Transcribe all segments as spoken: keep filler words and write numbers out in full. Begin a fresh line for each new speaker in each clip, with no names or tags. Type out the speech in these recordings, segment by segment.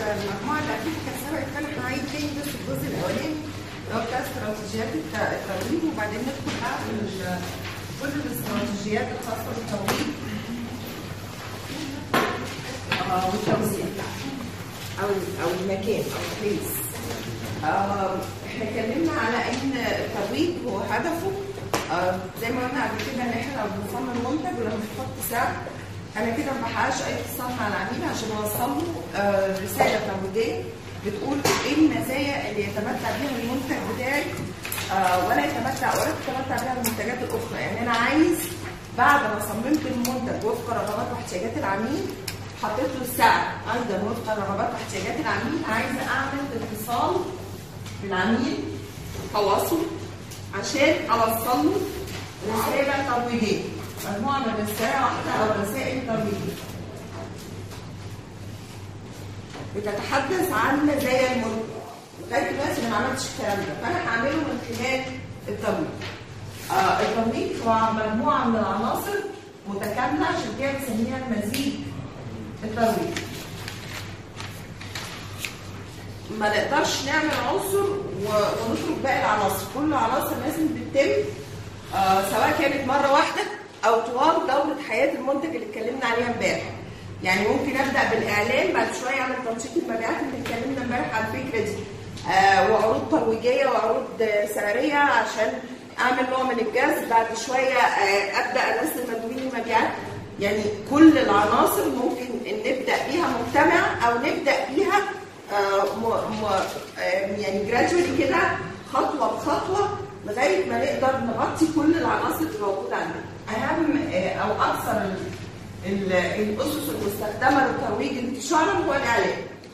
المجموعه اللي اكيد كانت سبقت، فانا هعيد تاني بس الجزء الاولاني اللي هو بتاع استراتيجيات الترويج، وبعدين ندخل بقى في كل الاستراتيجيات الخاصه بالترويج والتوزيع او او المكان او البليس. احنا اتكلمنا على ان الترويج هو هدفه زي ما قلنا قبل كده ان احنا لو بنصمم منتج ولما بنحط سعر انا كده ما بحققش اي اتصال مع العميل عشان اوصل له رساله ترويجيه بتقول ايه المزايا اللي يتمتع بيها المنتج بتاعي ولا يتمتع ولا تتمتع بيها المنتجات الاخرى. يعني انا عايز بعد ما صممت المنتج وفق رغبات واحتياجات العميل، حطيت له السعر ايضا وفق رغبات واحتياجات العميل، عايزه اعمل اتصال بالعميل تواصل عشان اوصل له رساله ترويجيه، مجموعه من الرسائل واحده او رسائل ترويجيه بتتحدث عن مزايا المنتج. لغايه دلوقتي انا ما عملتش الكلام ده، فانا هعمله من خلال الترويج. آه الترويج هو مجموعه من العناصر متكامله عشان كده بنسميها المزيج الترويج. ما نقدرش نعمل عنصر ونترك باقي العناصر، كل عناصر لازم تتم آه سواء كانت مره واحده او طوال دوره حياه المنتج اللي اتكلمنا عليها امبارح. يعني ممكن ابدا بالاعلان، بعد شويه اعمل تنشيط المبيعات اللي اتكلمنا امبارح على الفكره دي، آه وعروض ترويجيه وعروض سعريه عشان اعمل نوع من الجذب، بعد شويه آه ابدا انزل مندوبين المبيعات. يعني كل العناصر ممكن ان نبدا بيها مجتمع او نبدا بيها آه م م آه يعني جرادولي كده خطوه بخطوه لغايه ما نقدر نغطي كل العناصر اللي موجوده عندنا. اهم آه او اكثر الاسس المستخدمه للترويج انتشارا هو الاعلان.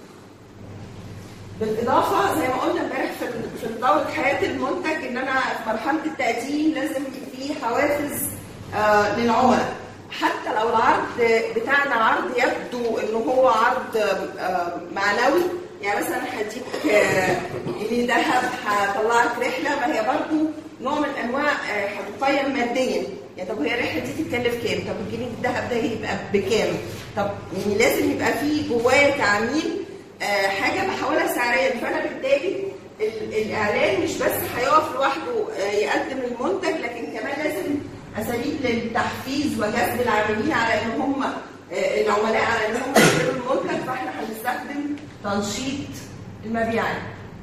بالاضافه زي ما قلنا امبارح في دوره حياه المنتج ان انا في مرحله التقديم لازم في حوافز آه للعملاء، حتى لو العرض بتاعنا عرض يبدو ان هو عرض آه معنوي. يعني مثلا هديك آه اللي دهب، هطلعك رحله، ما هي برضو نوع من انواع آه هتقيم ماديا. يعني طب هي الرحله دي تتكلف كام؟ طب الجنيه الذهب ده يبقى بكام؟ طب يعني لازم يبقى في جوايا كعميل آه حاجه بحولها سعريا. فانا بالتالي الاعلان مش بس هيقف لوحده آه يقدم المنتج، لكن كمان لازم اساليب للتحفيز وجذب العاملين على ان هم آه العملاء على ان هم يشتروا المنتج. فاحنا هنستخدم تنشيط المبيعات.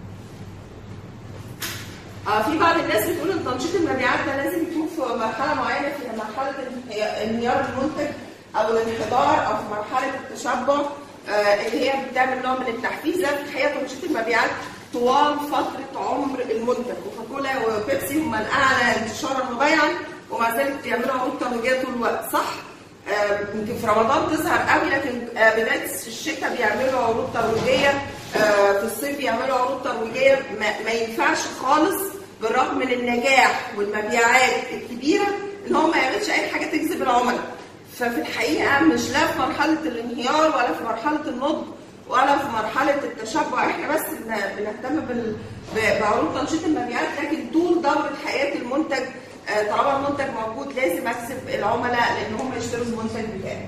آه في بعض الناس بتقول ان تنشيط المبيعات ده لازم يكون في مرحله معينه، في مرحله انهيار المنتج او الانحدار او في مرحله التشبع آه اللي هي بتعمل نوع من التحفيز. لا، في الحقيقه تنشيط المبيعات طوال فتره عمر المنتج. كوكاكولا وبيبسي هم الاعلى انتشارا مبيعا ومع ذلك بيعملوا عروض ترويجيه طول الوقت، صح؟ يمكن آه في رمضان تظهر قوي، لكن آه بدايه الشتاء بيعملوا عروض ترويجيه، آه في الصيف بيعملوا عروض ترويجيه. ما, ما ينفعش خالص بالرغم من النجاح والمبيعات الكبيره ان هو ما يعملش اي حاجه تجذب العملاء. ففي الحقيقه مش لا في مرحله الانهيار ولا في مرحله النضج ولا في مرحله التشبع، احنا بس بنهتم بعروض تنشيط المبيعات. لكن طول دوره حياه المنتج طالما المنتج موجود لازم اكسب العملاء لان هم يشتروا المنتج بتاعي.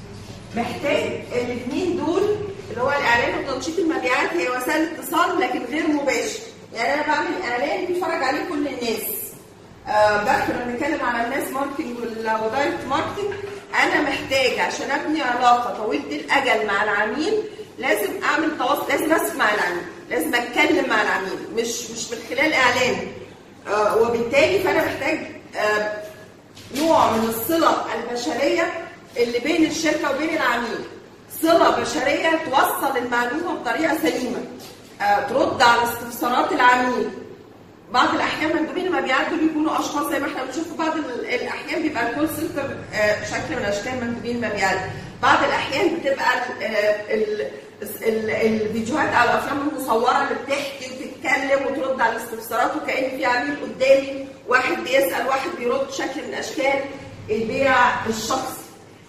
محتاج الاثنين دول اللي هو الاعلان وتنشيط المبيعات، هي وسائل اتصال لكن غير مباشر. يعني انا بعمل اعلان بيتفرج عليه كل الناس. أه بكره بنتكلم على الناس ماركتنج والدايركت ماركتنج. انا محتاج عشان ابني علاقه طويله الاجل مع العميل لازم اعمل تواصل، لازم اسمع العميل، لازم اتكلم مع العميل، مش مش من خلال اعلان. أه وبالتالي فانا محتاج أه نوع من الصله البشريه اللي بين الشركه وبين العميل، صله بشريه توصل المعلومه بطريقه سليمه، أه ترد على استفسارات العميل. بعض الاحيان مندوبين المبيعات دول بيكونوا اشخاص زي ما احنا بنشوف، في بعض الاحيان بيبقى الكول سنتر أه شكل من اشكال مندوبين المبيعات، بعض الاحيان بتبقى ال ال الفيديوهات او الافلام المصوره اللي بتحكي وتتكلم وترد على الاستفسارات وكأن في عميل قدامي، واحد بيسال واحد بيرد، شكل من اشكال البيع الشخصي.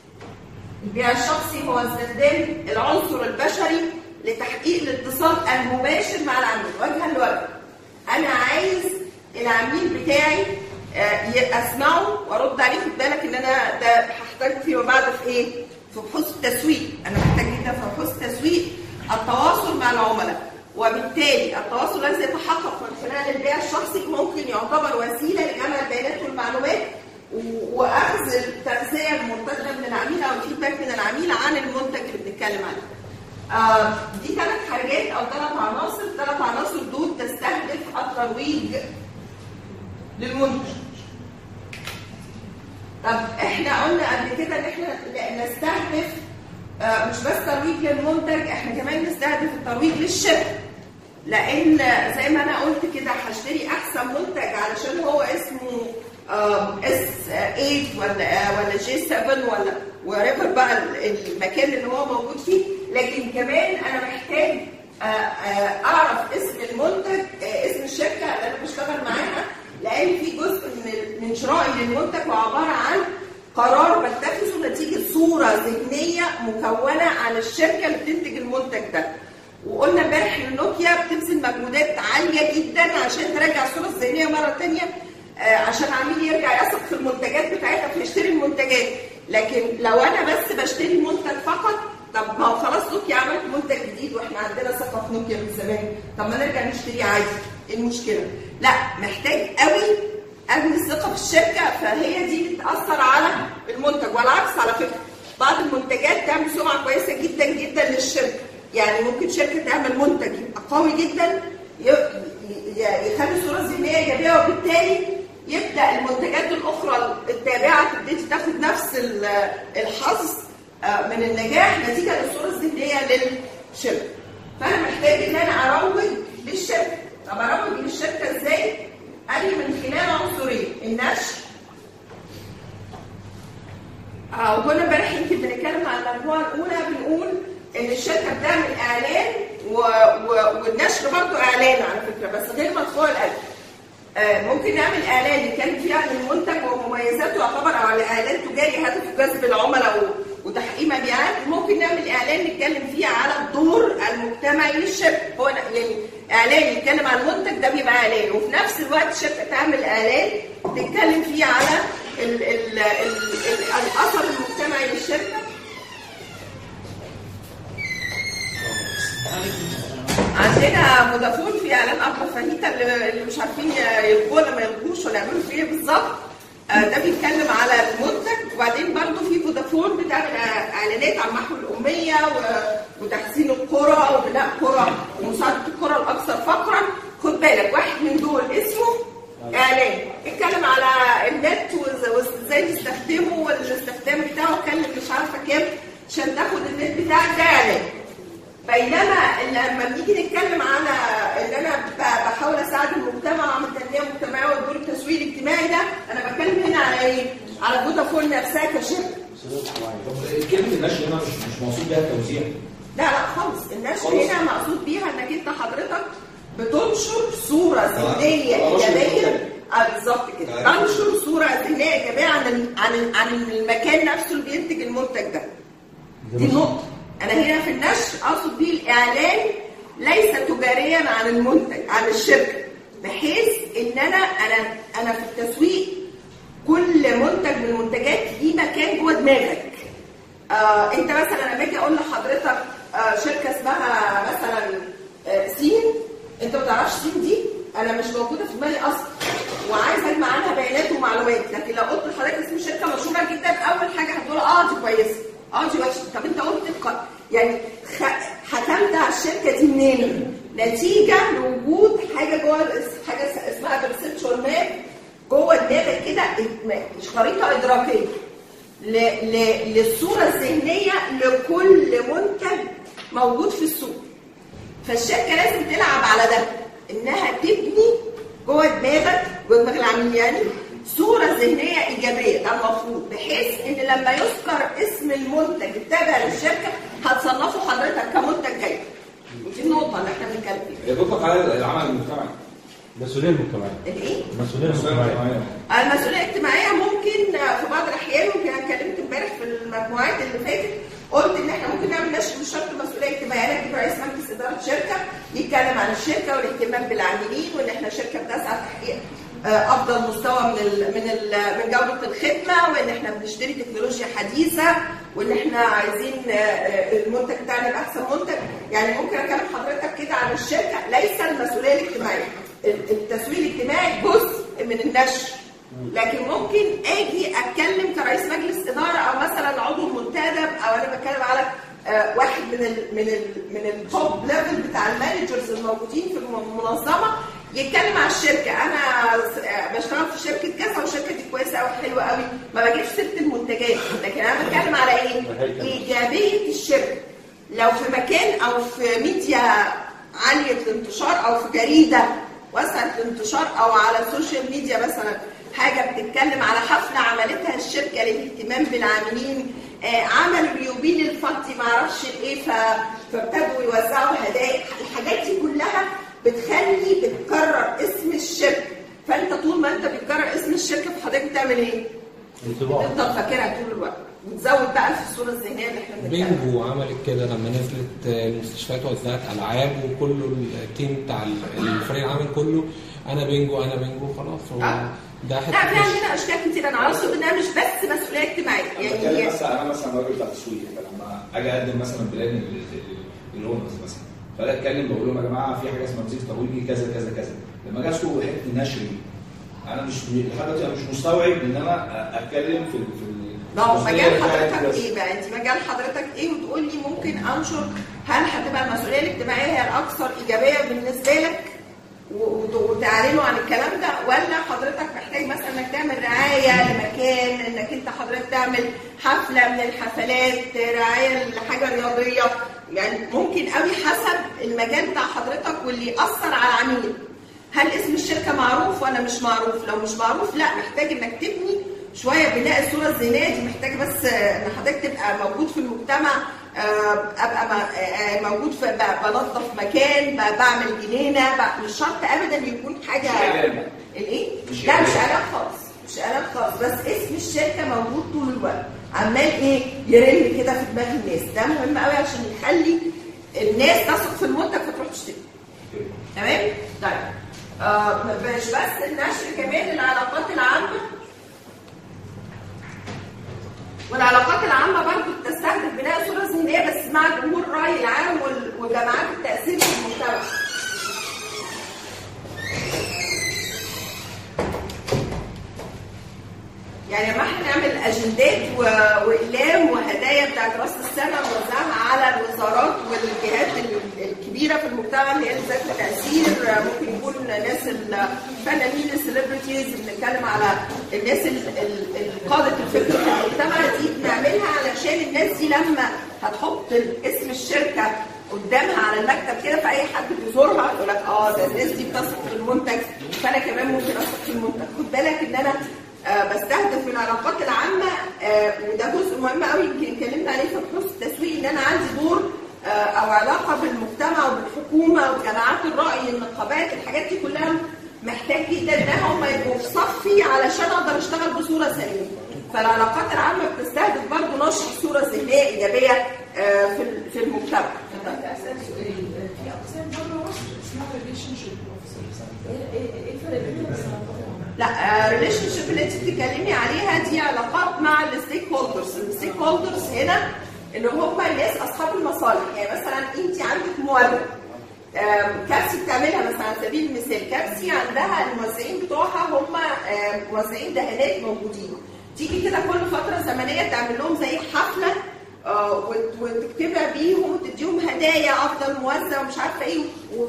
البيع الشخصي هو استخدام العنصر البشري لتحقيق الاتصال المباشر مع العميل وجها لوجه. انا عايز العميل بتاعي اسمعه وارد عليه. خد بالك ان انا ده هحتاج فيما بعد في ايه؟ في بحوث التسويق. انا محتاج جدا في بحوث التسويق التواصل مع العملاء، وبالتالي التواصل الذي يتحقق من خلال البيع الشخصي ممكن يعتبر وسيله لجمع البيانات والمعلومات واخذ التغذيه الممتده من العميل او الفيدباك من العميل عن المنتج اللي بنتكلم عليه. آه دي ثلاث حاجات او ثلاث عناصر، ثلاث عناصر دول تستهدف الترويج للمنتج. طب احنا قلنا قبل كده ان احنا نستهدف آه مش بس ترويج للمنتج، احنا كمان نستهدف الترويج للشركه. لان زي ما انا قلت كده هشتري احسن منتج علشان هو اسمه اس ثمانية ولا ولا جي سبعة ولا وريفر بقى المكان اللي هو موجود فيه، لكن كمان انا محتاج اعرف اسم المنتج، اسم الشركه اللي انا بشتغل معاها، لان في جزء من من شرائي للمنتج وعباره عن قرار بتخذه نتيجه صوره ذهنيه مكونه عن الشركه اللي بتنتج المنتج ده. وقلنا امبارح ان نوكيا بتبذل مجهودات عاليه جدا عشان ترجع الصوره الذهنيه مره ثانيه، عشان العميل يرجع يثق في المنتجات بتاعتها فيشتري المنتجات. لكن لو انا بس بشتري منتج فقط، طب ما هو خلاص نوكيا عملت منتج جديد واحنا عندنا ثقه في نوكيا من زمان، طب ما نرجع نشتريه عادي، ايه المشكله؟ لا، محتاج قوي ابني الثقه في الشركه، فهي دي اللي بتاثر على المنتج. والعكس على فكره، بعض المنتجات تعمل سمعه كويسه جدا جدا للشركه، يعني ممكن شركه تعمل منتج يبقى قوي جدا يخلي الصوره الذهنيه ايجابيه، وبالتالي يبدا المنتجات الاخرى التابعه تبتدي تاخد نفس الحظ من النجاح نتيجه للصوره الذهنيه للشركه. فانا محتاج ان انا اروج للشركه. طب اروج للشركه ازاي؟ قال من خلال عنصرين: النشر، وكنا امبارح يمكن بنتكلم عن المجموعه الاولى بنقول ان الشركه بتعمل اعلان و... و... والنشر برضه اعلان على فكره، بس غير مدفوع الاجر. آه ممكن نعمل اعلان نتكلم فيه عن المنتج ومميزاته، يعتبر على اعلان تجاري هدفه جذب العملاء وتحقيق مبيعات. ممكن نعمل اعلان نتكلم فيه على الدور المجتمعي للشركه، هو يعني اعلان يتكلم عن المنتج ده بيبقى اعلان، وفي نفس الوقت الشركه تعمل اعلان تتكلم فيه على ال ال ال ال الاثر المجتمعي للشركه. عندنا فودافون في اعلان ابو فاهيتا اللي مش عارفين يلقوه ولا ما يلقوش ولا يعملوا فيه ايه بالظبط، ده بيتكلم على المنتج. وبعدين برضه في فودافون بتعمل اعلانات عن محو الاميه وتحسين القرى وبناء قرى ومساعده القرى الاكثر فقرا. خد بالك، واحد من دول اسمه اعلان، اتكلم على النت وازاي تستخدمه والاستخدام بتاعه، كلم مش عارفه كام عشان تاخد النت بتاعك، ده اعلان. بينما لما بنيجي نتكلم على ان انا بحاول اساعد المجتمع واعمل تنميه مجتمعيه والدور التسويقي الاجتماعي ده، انا بتكلم هنا على ايه؟ على فودافون نفسها كشركه.
كلمه النشر هنا مش مش مقصود بيها التوزيع.
لا لا خالص، النشر هنا مقصود بيها انك انت حضرتك بتنشر صوره ذهنيه ايجابيه. اه بالظبط كده، تنشر صوره ذهنيه ايجابيه عن عن عن المكان نفسه اللي بينتج المنتج ده. دي النقطه. أنا هنا في النشر أقصد بيه الإعلان ليس تجاريا عن المنتج، عن الشركة، بحيث إن أنا أنا أنا في التسويق كل منتج من المنتجات ليه مكان جوه دماغك. آه أنت مثلا لما أجي أقول لحضرتك آه شركة اسمها مثلا آه سين، أنت ما تعرفش سين دي، أنا مش موجودة في دماغي أصلا، وعايز أجمع عنها بيانات ومعلومات. لكن لو قلت لحضرتك اسم شركة مشهورة جدا، أول حاجة هتقول أه دي كويسة، اه دي وحشه. طب انت قلت يعني حكمت على الشركه دي منين؟ نتيجه لوجود حاجه جوه، حاجه اسمها بيرسبشن ماب جوه دماغك كده، خريطه ادراكيه للصوره الذهنيه لكل منتج موجود في السوق. فالشركه لازم تلعب على ده، انها تبني جوه دماغك، جوه دماغ العميل يعني، صورة ذهنية إيجابية. ده المفروض، بحيث إن لما يذكر اسم المنتج التابع للشركة هتصنفه حضرتك كمنتج جيد. ودي النقطة اللي احنا بنتكلم فيها.
يطلق على العمل المجتمعي.
المسؤولية المجتمعية.
الإيه؟
المسؤولية المجتمعية.
المسؤولية الاجتماعية ممكن في بعض الأحيان، يمكن أنا اتكلمت امبارح في المجموعات اللي فاتت، قلت إن احنا ممكن نعمل نشر مش شرط مسؤولية اجتماعية، أنا أجيب رئيس مجلس إدارة شركة يتكلم عن الشركة والاهتمام بالعاملين، وإن احنا شركة بتسعى لتحقيق افضل مستوى من ال من ال من جوده الخدمه، وان احنا بنشتري تكنولوجيا حديثه، وان احنا عايزين المنتج بتاعنا يبقى احسن منتج. يعني ممكن اكلم حضرتك عن الشركه ليس المسؤوليه الاجتماعيه. التسويق الاجتماعي جزء من النشر، لكن ممكن اجي اتكلم كرئيس مجلس اداره او مثلا عضو منتدب، او انا بتكلم على آه واحد من ال من ال من التوب ليفل بتاع المانجرز الموجودين في المنظمه، يتكلم على الشركه. انا بشتغل في شركه كذا والشركه دي كويسه قوي حلوه قوي، ما بجيبش سيره المنتجات، لكن انا بتكلم على ايه؟ ايجابيه الشركه. لو في مكان او في ميديا عاليه الانتشار او في جريده واسعه الانتشار او على السوشيال ميديا مثلا حاجه بتتكلم على حفله عملتها الشركه للاهتمام بالعاملين، آه عملوا اليوبيل الفضي ما اعرفش ايه، فابتدوا يوزعوا هدايا، الحاجات دي كلها بتخلي بتكرر اسم الشركه. فانت طول ما انت بتكرر اسم الشركه فحضرتك بتعمل ايه؟ تفضل فاكرها طول الوقت وتزود بقى في الصوره الذهنيه اللي احنا بنتكلم.
بينجو عملت كده لما نزلت المستشفيات وزعت العاب، وكله التيم بتاع الفريق العمل كله انا بينجو انا بينجو خلاص.
آه.
ده
لا، في عندنا اشكال كتير. انا اقصد انها مش بس مسؤوليه اجتماعيه،
يعني مثلا انا مثلا راجل بتاع تسويق، فلما اجي اقدم مثلا بلان اللونز مثلا، فاجي اتكلم بقول لهم يا جماعه في حاجه اسمها وظيفه ترويجي كذا كذا كذا، لما اجي اسوق حته النشر دي انا مش لحد دلوقتي انا مش مستوعب ان انا اتكلم في في
لا، مجال حضرتك ايه بقى؟ انت مجال حضرتك ايه وتقول لي ممكن انشر؟ هل هتبقى المسؤوليه الاجتماعيه هي الاكثر ايجابيه بالنسبه لك وتعلنوا عن الكلام ده، ولا حضرتك محتاج مثلا انك تعمل رعايه لمكان، انك انت حضرتك تعمل حفله من الحفلات، رعايه لحاجه رياضيه؟ يعني ممكن قوي حسب المجال بتاع حضرتك واللي ياثر على العميل. هل اسم الشركه معروف ولا مش معروف؟ لو مش معروف لا، محتاج انك تبني شويه بناء الصوره الذهنيه دي، محتاج بس ان حضرتك تبقى موجود في المجتمع، ابقى موجود في بنظف مكان، بعمل جنينه، مش شرط ابدا يكون حاجه الايه؟ لا مش اعلان خالص، مش اعلان خالص، بس اسم الشركه موجود طول الوقت عمال ايه يرن كده في دماغ الناس. ده مهم قوي عشان يخلي الناس تثق في المنتج فتروح تشتري. تمام؟ طيب آه مش بس النشر، كمان العلاقات العامه. والعلاقات العامة برضو بتستهدف بناء صورة ذهنية بس مع جمهور الرأي العام وجماعات التأثير في المجتمع. يعني لما احنا نعمل اجندات واقلام وهدايا بتاعت راس السنه نوزعها على الوزارات والجهات الكبيره في المجتمع اللي هي ذات التاثير، ممكن يكون ناس الفنانين السليبرتيز، بنتكلم على الناس القاده الفكر في المجتمع دي، بنعملها علشان الناس دي لما هتحط اسم الشركه قدامها على المكتب كده، فاي حد بيزورها يقول لك اه ده الناس دي بتثق في المنتج، فانا كمان ممكن اثق في المنتج. خد بالك ان انا آه بستهدف من العلاقات العامه، آه وده جزء مهم قوي يمكن اتكلمنا عليه في بحوث التسويق، ان انا عندي دور آه او علاقه بالمجتمع وبالحكومه وجماعات الراي، النقابات، الحاجات دي كلها محتاج جدا ان هم يبقوا في صفي علشان اقدر اشتغل بصوره سليمه. فالعلاقات العامه بتستهدف برضه نشر صوره ذهنيه ايجابيه آه في في المجتمع.
اسال سؤال، في اقسام بره مصر اسمها ريليشن شيب اوفيسرز، ايه الفرق بينهم؟
لا، ريليشن شيب اللي انت بتتكلمي عليها دي علاقات مع الستيك هولدرز. الستيك هولدرز هنا اللي هم الناس اصحاب المصالح. يعني مثلا انت عندك مورد، كابسي بتعملها مثلا على سبيل المثال، كابسي عندها الموزعين بتوعها هم موزعين دهانات موجودين، تيجي كده كل فتره زمنيه تعمل لهم زي حفله وتكتبها بيهم وتديهم هدايا، افضل موزع ومش عارفه ايه،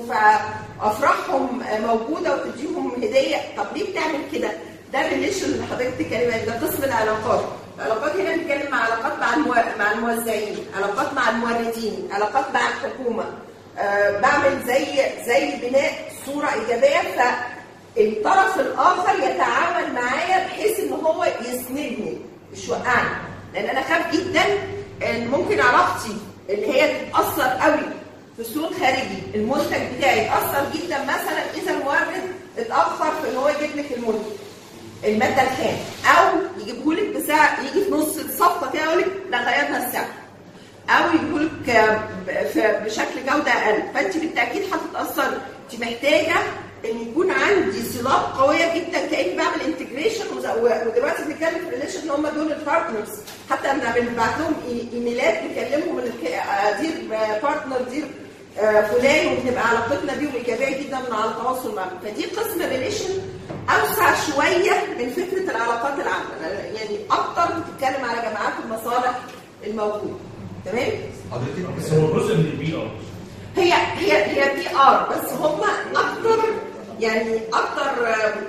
وافراحهم موجوده وتديهم هديه. طب ليه بتعمل كده؟ ده الريليشن اللي حضرتك بتتكلمي عليه، ده قسم العلاقات. العلاقات هنا بنتكلم مع علاقات مع المو... مع الموزعين، علاقات مع الموردين، علاقات مع الحكومه. أه بعمل زي زي بناء صوره ايجابيه، فالطرف الاخر يتعامل معايا بحيث ان هو يسندني مش يوقعني، لان انا خاف جدا ان ممكن علاقتي اللي هي تتاثر قوي في السوق الخارجي، المنتج بتاعي يتاثر جدا مثلا اذا المورد اتاخر في ان هو يجيب لك المنتج الماده الخام، او يجيبه لك بسعر يجي في نص الصفقه كده يقول لك لا غيرنا السعر، او يجيبه لك بشكل جوده اقل، فانت بالتاكيد هتتاثري. انت محتاجه ان يكون عندي صلات قويه جدا كاني بعمل انتجريشن. ودلوقتي بنتكلم في الريليشن ان هم دول البارتنرز، حتى لما بنبعت لهم ايميلات نكلمهم دير بارتنر دير آه فلان وبنبقى علاقتنا بيهم ايجابيه جدا من على التواصل معهم. فدي قسم ريليشن اوسع شويه من فكره العلاقات العامه، يعني اكتر بتتكلم على جماعات المصالح الموجوده. تمام؟
حضرتك بس هو جزء من البي ار.
هي هي هي بي ار، بس هم اكتر يعني اكتر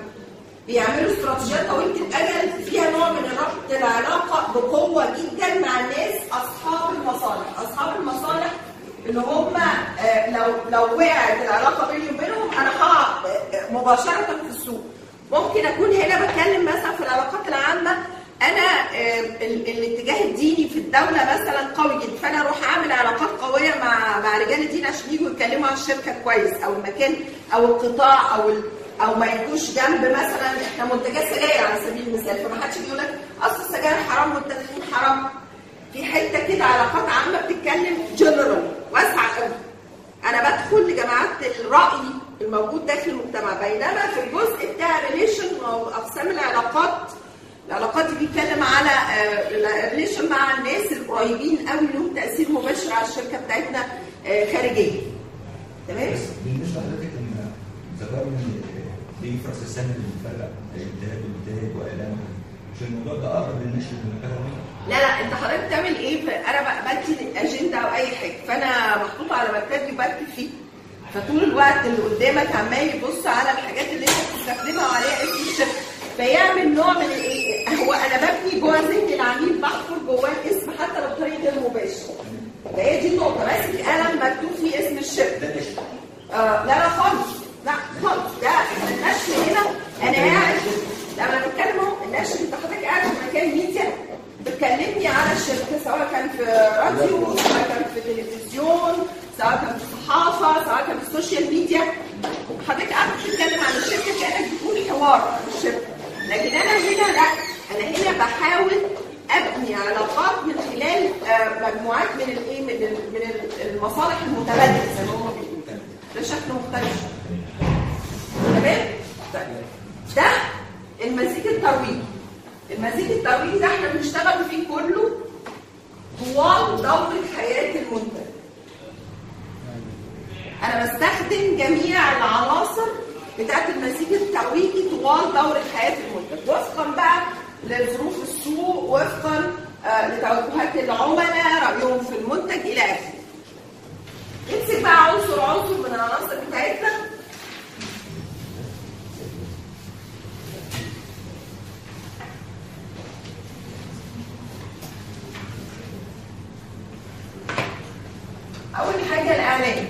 بيعملوا استراتيجيات طويله الاجل فيها نوع من ربط العلاقه بقوه جدا مع الناس اصحاب المصالح. اصحاب المصالح اللي هم لو لو وقعت العلاقه بيني وبينهم انا هقع مباشره في السوق. ممكن اكون هنا بتكلم مثلا في العلاقات العامه، انا الاتجاه الديني في الدوله مثلا قوي جدا، فانا اروح اعمل علاقات قويه مع مع رجال الدين عشان يجوا يتكلموا عن الشركه كويس او المكان او القطاع او او ما يكونش جنب مثلا احنا منتجات سجاير على سبيل المثال، فما حدش يقول لك اصل السجاير حرام والتدخين حرام. في حته كده علاقات عامه بتتكلم جنرال واسعه قوي. انا بدخل لجماعات الراي الموجود داخل المجتمع، بينما في الجزء بتاع ريليشن او اقسام العلاقات، العلاقات دي بيتكلم على الريليشن مع الناس القريبين قوي لهم تاثير مباشر على الشركه بتاعتنا خارجيا. تمام؟
بس بالنسبه لحضرتك ان ذكرنا بيجي في راس السنه اللي بنفرق انتاج وانتاج واعلان، مش الموضوع ده اقرب للنشر من المكان؟
لا لا، انت حضرتك بتعمل ايه؟ انا بدي اجنده او اي حاجه، فانا محطوطه على مكتبي وبكتب فيه، فطول الوقت اللي قدامك عمال يبص على الحاجات اللي انت بتستخدمها وعليها اسم الشركه، فيعمل نوع من الايه؟ هو انا ببني جوه ذهن العميل، بحفر جواه الاسم حتى لو بطريقه غير مباشره. فهي دي النقطه، ماسك قلم مكتوب فيه اسم الشركه. آه لا لا خالص، لا خالص، ده النشر هنا انا قاعد لما بتكلم اهو النشر، انت حضرتك قاعد في مكان ميديا بتكلمني على الشركه، سواء كان في راديو، سواء كان في تلفزيون، سواء كان في الصحافه، سواء كان في السوشيال ميديا، حضرتك قاعد بتتكلم عن الشركه كانك بتقول حوار عن الشركه. لكن انا هنا لا، انا هنا بحاول ابني علاقات من خلال مجموعات من الايه من من المصالح المتبادله زي ما هم بيقولوا، ده شكل مختلف. تمام؟ ده المزيج الترويجي. المزيج الترويجي ده احنا بنشتغل فيه كله طوال دورة حياة المنتج. انا بستخدم جميع العناصر بتاعت المزيج الترويجي طوال دورة حياة المنتج، وفقا بقى لظروف السوق، وفقا آه لتوجهات العملاء، رأيهم في المنتج الى اخره. نمسك بقى عنصر عنصر من العناصر بتاعتنا. اول حاجه الاعلان.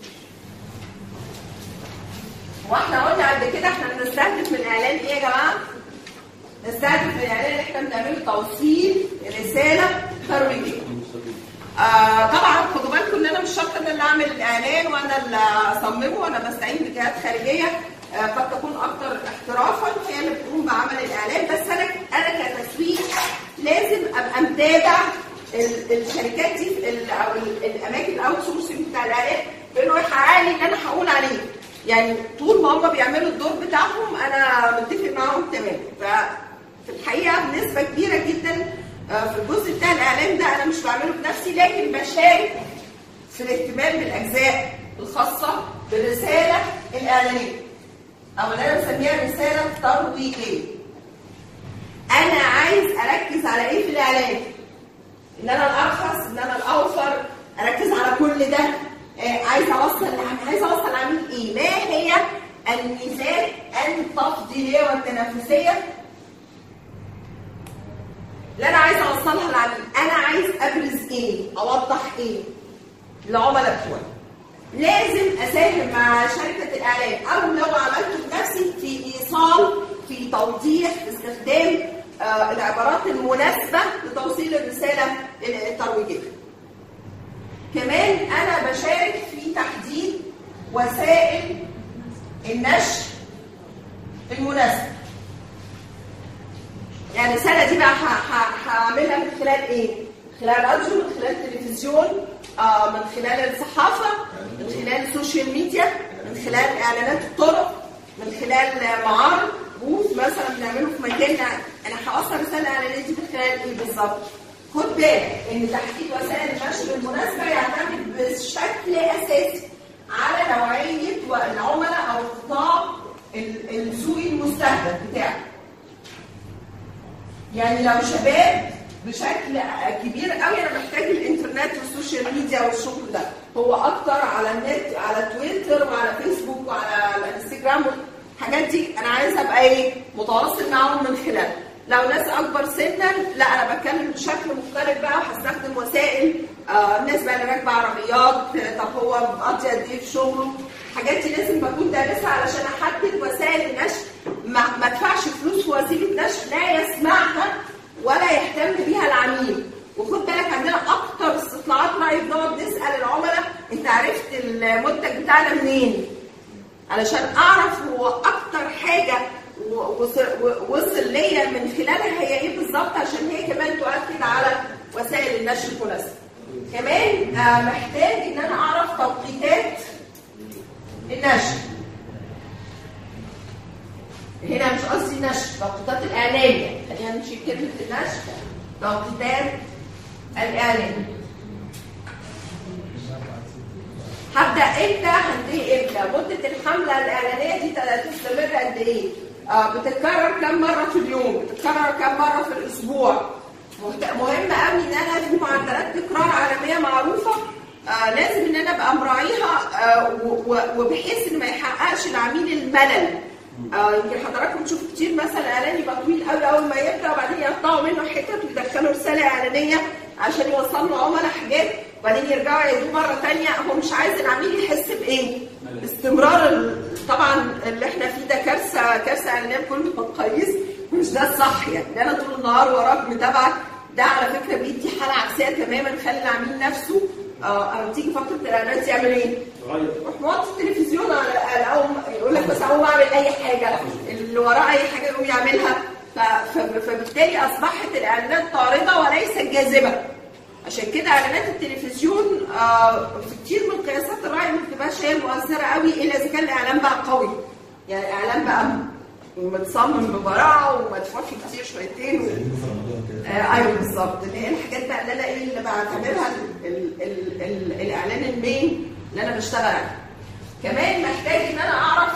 واحنا قلنا قبل كده احنا بنستهدف من الاعلان ايه يا جماعه؟ نستهدف من الاعلان ان احنا بنعمل توصيل رساله ترويجيه. آه طبعا خدوا بالكم ان انا مش شرط ان انا اعمل الاعلان وانا اللي اصممه، وانا بستعين بجهات خارجيه آه قد تكون اكثر احترافا هي اللي بتقوم بعمل الاعلان، بس انا انا كتسويق لازم ابقى متابع الشركات دي او الاماكن الاوت سورسنج بتاع الاعلان بانه يحقق لي اللي انا هقول عليه. يعني طول ما هم بيعملوا الدور بتاعهم انا متفق معاهم تمام. ففي الحقيقه بنسبه كبيره جدا في الجزء بتاع الاعلان ده انا مش بعمله بنفسي، لكن بشارك في الاهتمام بالاجزاء الخاصه بالرساله الاعلانيه او اللي انا بسميها رساله ترويجيه. انا عايز اركز على ايه في الاعلان؟ ان انا الارخص، ان انا الاوفر، اركز على كل ده. آه عايز اوصل عايز اوصل للعميل ايه؟ ما هي الميزات التفضيليه والتنافسيه اللي انا عايز اوصلها للعميل؟ انا عايز ابرز ايه؟ اوضح ايه للعملاء بتوعي؟ لازم اساهم مع شركه الاعلان او لو عملته بنفسي في ايصال، في توضيح، في استخدام آه العبارات المناسبه لتوصيل الرساله الترويجيه. كمان انا بشارك في تحديد وسائل النشر المناسبه. يعني الرساله دي بقى هعملها من خلال ايه؟ من خلال راديو، من خلال التلفزيون، آه من خلال الصحافه، من خلال السوشيال ميديا، من خلال اعلانات الطرق، من خلال معارض، بوث مثلا بنعمله في مكان. انا هوصل رساله اعلانيه دي من خلال ايه بالظبط؟ خد بالك ان تحديد وسائل النشر المناسبه يعتمد بشكل اساسي يعني لو شباب بشكل كبير قوي انا محتاج الانترنت والسوشيال ميديا والشغل ده، هو اكتر على النت، على تويتر وعلى فيسبوك وعلى الانستجرام الحاجات دي انا عايزه ابقى ايه متواصل معاهم من خلالها. لو ناس اكبر سنا لا انا بتكلم بشكل مختلف بقى وهستخدم وسائل آه الناس بقى اللي راكبه عربيات، طب هو مقضي قد ايه في شغله، الحاجات دي لازم بكون دارسها علشان احدد وسائل النشر ما ما ادفعش فلوس في وسيله نشر لا يسمعها ولا يهتم بيها العميل. وخد بالك عندنا اكتر استطلاعات رأي بنقعد نسال العملاء انت عرفت المنتج بتاعنا منين؟ علشان اعرف هو اكتر حاجه وصل ليا من خلالها هي ايه بالظبط، عشان هي كمان تؤكد على وسائل النشر المناسبه. كمان محتاج ان انا اعرف توقيتات النشر. هنا مش قصدي نشر، توقيتات الاعلان، خلينا نمشي كلمه النشر، توقيتات الاعلان. هبدا امتى؟ هنتهي امتى؟ مده الحمله الاعلانيه دي تستمر قد ايه؟ آه بتتكرر كم مره في اليوم؟ بتتكرر كم مره في الاسبوع؟ مهم قوي ان انا في معدلات تكرار عالميه معروفه آه لازم ان انا ابقى مراعيها آه وبحيث ان ما يحققش العميل الملل. آه يمكن حضراتكم تشوفوا كتير مثلا اعلان يبقى طويل قوي اول ما يبدا وبعدين يقطعوا منه حتت ويدخلوا رساله اعلانيه عشان يوصلوا عملاء حاجات وبعدين يرجعوا يعيدوه مره ثانيه. هو مش عايز العميل يحس بايه؟ استمرار. طبعا اللي احنا فيه ده كارثه، كارثه اعلانيه بكل المقاييس، مش ده الصح. يعني انا طول النهار وراك متابعك، ده على فكره بيدي حاله عكسيه تماما، خلي العميل نفسه اه لما تيجي فتره الاعلانات يعمل ايه؟ يروح موطي التلفزيون على او يقول لك بس اقوم اعمل اي حاجه، اللي وراه اي حاجه يقوم يعملها. فبالتالي اصبحت الاعلانات طارده وليست جاذبه. عشان كده اعلانات التلفزيون آه في كتير من قياسات الراي ما بتبقاش هي المؤثره قوي الا اذا كان الاعلان بقى قوي. يعني اعلان بقى متصمم ببراعه ومدفوع فيه كتير شويتين و... آه ايوه بالظبط، اللي هي الحاجات بقى اللي انا ايه اللي بعتبرها ال... ال... ال... الاعلان المين اللي انا بشتغل عليه. كمان محتاج ان انا اعرف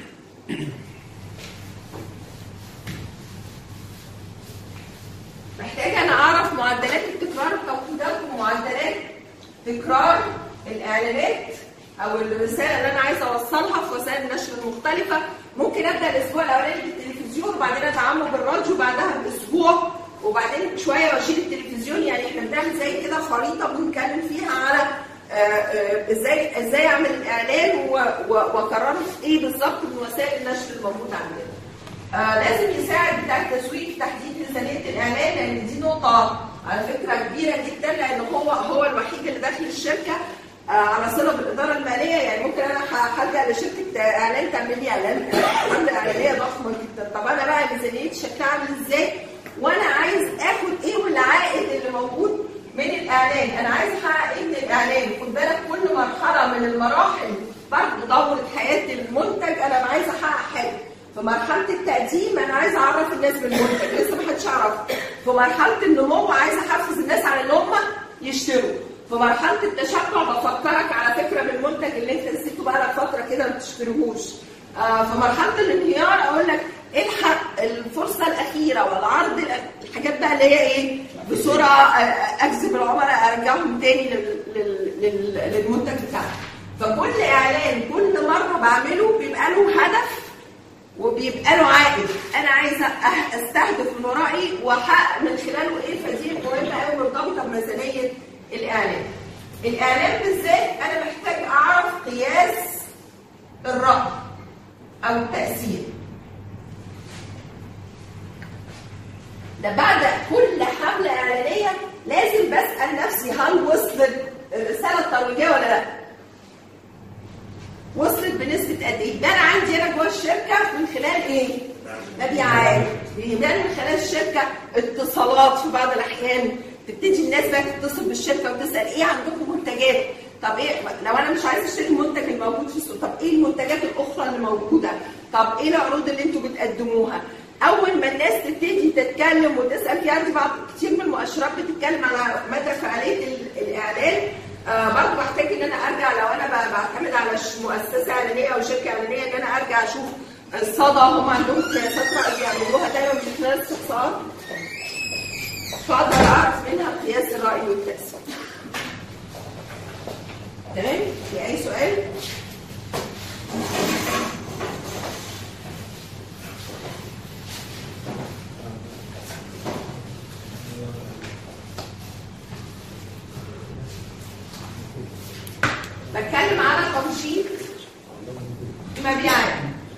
محتاج انا اعرف معدلات التكرار التوقيتات ومعدلات تكرار الاعلانات او الرساله اللي انا عايزه اوصلها في وسائل النشر المختلفه. ممكن ابدا الاسبوع الاولاني بالتلفزيون وبعدين اتعامل بالراديو وبعدها باسبوع وبعدين شويه واشيل التلفزيون. يعني احنا بنعمل زي كده خريطه بنتكلم فيها على ازاي ازاي اعمل الاعلان واكرره في ايه بالظبط من وسائل النشر الموجوده عندنا. آه لازم يساعد بتاع التسويق في تحديد ميزانيه الاعلان، لان دي نقطه على فكره كبيره جدا، لان هو هو الوحيد اللي داخل الشركه آه على صله بالاداره الماليه. يعني ممكن انا هلجا لشركه اعلان تعمل لي اعلان حمله اعلانيه ضخمه جدا. طب انا بقى ميزانيتي شكلها عامل ازاي؟ وانا عايز اخد ايه من العائد اللي موجود من الاعلان؟ انا عايز احقق ايه من الاعلان؟ خد بالك كل مرحله من المراحل برضه دوره حياه المنتج انا عايز احقق حاجه. في مرحله التقديم انا عايز اعرف الناس بالمنتج لسه ما حدش يعرفه. في مرحله النمو عايز احفز الناس على ان هم يشتروا. في مرحله التشبع بفكرك على فكره بالمنتج اللي انت نسيته بقى لك فتره كده ما تشتريهوش. آه في مرحله الانهيار اقول لك الحق الفرصه الاخيره والعرض الحاجات بقى اللي هي ايه بسرعه اجذب العملاء ارجعهم تاني للمنتج بتاعك. فكل اعلان كل مره بعمله بيبقى له هدف وبيبقى له عائد انا عايزه استهدف من ورائي واحقق من خلاله ايه. فدي مهمه قوي مرتبطه بميزانيه الاعلان. الاعلان بالذات انا محتاج اعرف قياس الرأي او التاثير. ده بعد كل حمله اعلانيه لازم بسال نفسي هل وصلت الرساله الترويجيه ولا لا؟ وصلت بنسبه قد ايه؟ ده انا عندي انا جوه الشركه من خلال ايه؟ مبيعات، بيبان من خلال الشركه اتصالات. في بعض الاحيان تبتدي الناس بقى تتصل بالشركه وتسال ايه عندكم منتجات؟ طب ايه لو انا مش عايز اشتري المنتج الموجود في السوق، طب ايه المنتجات الاخرى اللي موجوده؟ طب ايه العروض اللي انتوا بتقدموها؟ اول ما الناس تبتدي تتكلم وتسال فيها، عندي بعض كتير من المؤشرات بتتكلم على مدى فعاليه الاعلان. آه برضه بحتاج ان انا ارجع لو انا بعتمد على مؤسسه اعلانيه او شركه اعلانيه ان انا ارجع اشوف الصدى هم عندهم قياسات رأي بيعملوها دايما من خلال استقصاءات فاقدر اعرف منها قياس الراي والتاثير. تمام؟ في اي سؤال؟ بتكلم على تنشيط مبيعات.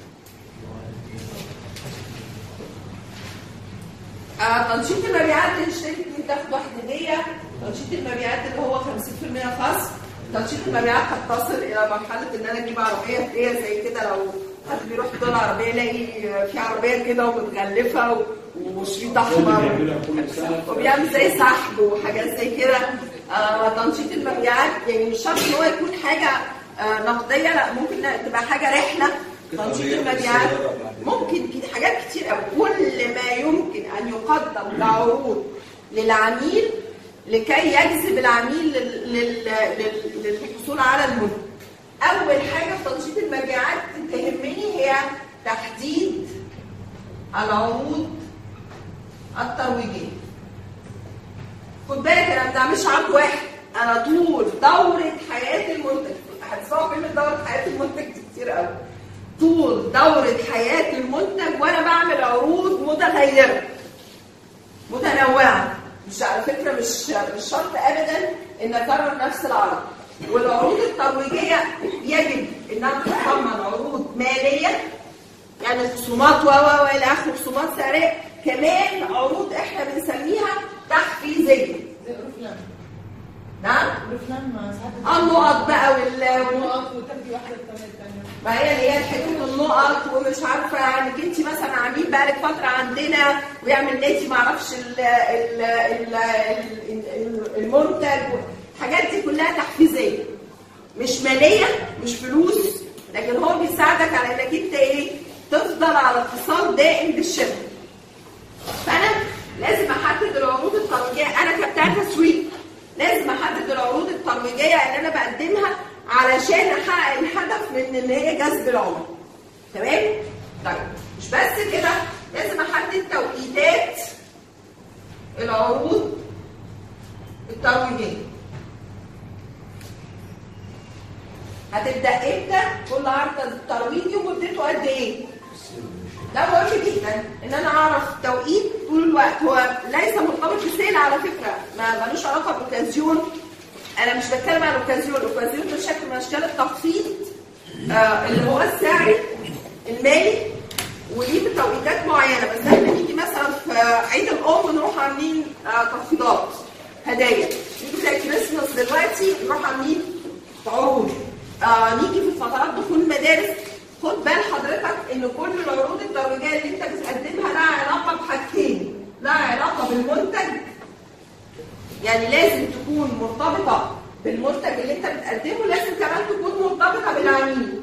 آه تنشيط المبيعات اللي اشتريت تاخد واحد هديه، تنشيط المبيعات اللي هو خمسين بالمية خصم، تنشيط المبيعات هتصل الى مرحله ان انا اجيب عربيه هديه زي كده. لو حد بيروح يدور عربيه يلاقي في عربيه كده ومتغلفه وشريط احمر وبيعمل زي سحب وحاجات زي كده. آه تنشيط المبيعات يعني مش شرط ان هو يكون حاجه آه نقديه، لا ممكن تبقى حاجه رحله. تنشيط المبيعات ممكن حاجات كتير قوي. كل ما يمكن ان يقدم كعروض للعميل لكي يجذب العميل للحصول على المنتج. اول حاجه في تنشيط المبيعات تهمني هي تحديد العروض الترويجيه. خد بالك انا ما بتعملش عرض واحد، انا طول دوره حياه المنتج. هتسمعوا كلمه دوره حياه المنتج كتير قوي. طول دوره حياه المنتج وانا بعمل عروض متغيره متنوعه. مش على فكره مش مش شرط ابدا ان اكرر نفس العرض. والعروض الترويجيه يجب انها تتضمن عروض ماليه، يعني خصومات و و الى اخره، خصومات سعريه، كمان عروض احنا بنسميها تحفيزيه.
زي رفلان.
نعم؟
رفلان ساعات
اه النقط بقى وال
والنقط وتدي واحده الثانيه الثانيه.
ما هي اللي هي حته النقط ومش عارفه يعني انت مثلا عميل بقالك فتره عندنا ويعمل ناتي ما اعرفش المنتج. الحاجات دي كلها تحفيزيه مش ماليه مش فلوس، لكن هو بيساعدك على انك انت ايه تفضل على اتصال دائم بالشركه. فانا لازم احدد العروض الترويجيه. انا كبتاع تسويق لازم احدد العروض الترويجيه اللي انا بقدمها علشان احقق الهدف من ان هي جذب العملاء. تمام؟ طيب مش بس كده، لازم احدد توقيتات العروض الترويجيه. هتبدا امتى؟ كل عرض ترويجي ومدته قد ايه؟ ده مهم جدا ان انا اعرف توقيت طول الوقت. هو ليس مرتبط بالسيل على فكره، ما ملوش علاقه بالاوكازيون. انا مش بتكلم عن الاوكازيون، الاوكازيون ده شكل من اشكال التخفيض آه اللي هو السعري المالي وليه بتوقيتات معينه. بس احنا نيجي مثلا في عيد الام نروح عاملين آه تخفيضات هدايا، نيجي زي كريسماس دلوقتي نروح عاملين عروض، آه نيجي في فترات دخول المدارس. خد بال حضرتك ان كل العروض الترويجيه اللي انت بتقدمها لها علاقه بحاجتين، لها علاقه بالمنتج، يعني لازم تكون مرتبطه بالمنتج اللي انت بتقدمه، لازم كمان تكون مرتبطه بالعميل.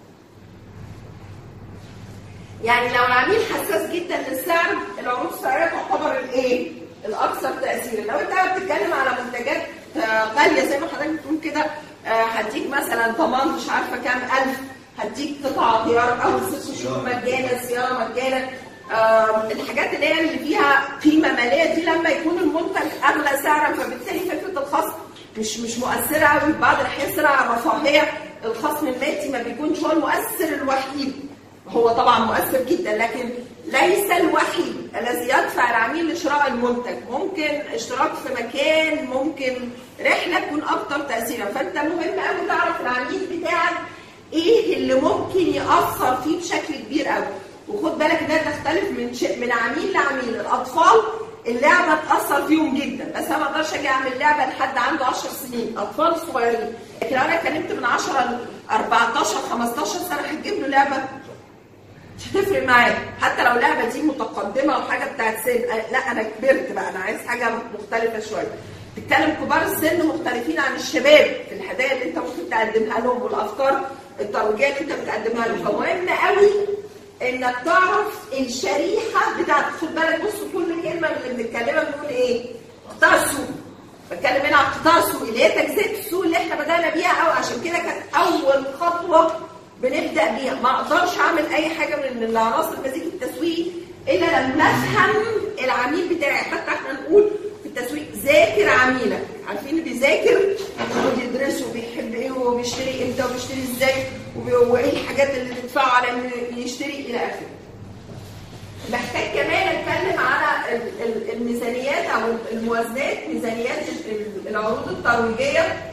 يعني لو العميل حساس جدا للسعر، العروض السعريه تعتبر الايه؟ الاكثر تاثيرا. لو انت بتتكلم على منتجات غاليه زي ما حضرتك بتقول كده، هديك مثلا ضمان مش عارفه كام الف، هديك قطعه غيار اول ست شهور مجانا، سياره مجانا، الحاجات اللي هي اللي فيها قيمه ماليه دي لما يكون المنتج اغلى سعرا، فبالتالي فكره الخصم مش مش مؤثره قوي. بعض الاحيان سلع رفاهيه الخصم المادي ما بيكونش هو المؤثر الوحيد. هو طبعا مؤثر جدا لكن ليس الوحيد الذي يدفع العميل لشراء المنتج. ممكن اشتراك في مكان، ممكن رحله تكون اكتر تاثيرا. فانت مهم قوي تعرف العميل بتاعك ايه اللي ممكن ياثر فيه بشكل كبير قوي. وخد بالك انها تختلف من ش... من عميل لعميل. الاطفال اللعبه تاثر فيهم جدا، بس انا ما اقدرش اجي اعمل لعبه لحد عنده عشر سنين، اطفال صغيرين. لكن لو انا اتكلمت من عشرة ل أربعتاشر خمستاشر سنه هتجيب له لعبه مش هتفرق معايا، حتى لو لعبه دي متقدمه وحاجه بتاعت سن. لا انا كبرت بقى، انا عايز حاجه مختلفه شويه. تتكلم كبار السن مختلفين عن الشباب في الهدايا اللي انت ممكن تقدمها لهم والافكار الترويجيه اللي انت بتقدمها لهم. فمهم قوي انك تعرف الشريحه بتاعتك. خد بالك، بص كل كلمه اللي بنتكلمها بنقول ايه؟ قطاع السوق. بتكلم هنا عن قطاع السوق اللي هي تجزئه السوق اللي احنا بدانا بيها قوي، عشان كده كانت اول خطوه بنبدا بيها. ما اقدرش اعمل اي حاجه من العناصر المزيج التسويقي الا لما افهم العميل بتاعي. حتى احنا نقول التسويق ذاكر عميلك. عارفين اللي بيذاكر بيقعد يدرس وبيحب ايه وبيشتري امتى وبيشتري ازاي وايه الحاجات اللي تدفعه على انه يشتري الى اخره. محتاج كمان اتكلم على الميزانيات او الموازنات، ميزانيات العروض الترويجيه.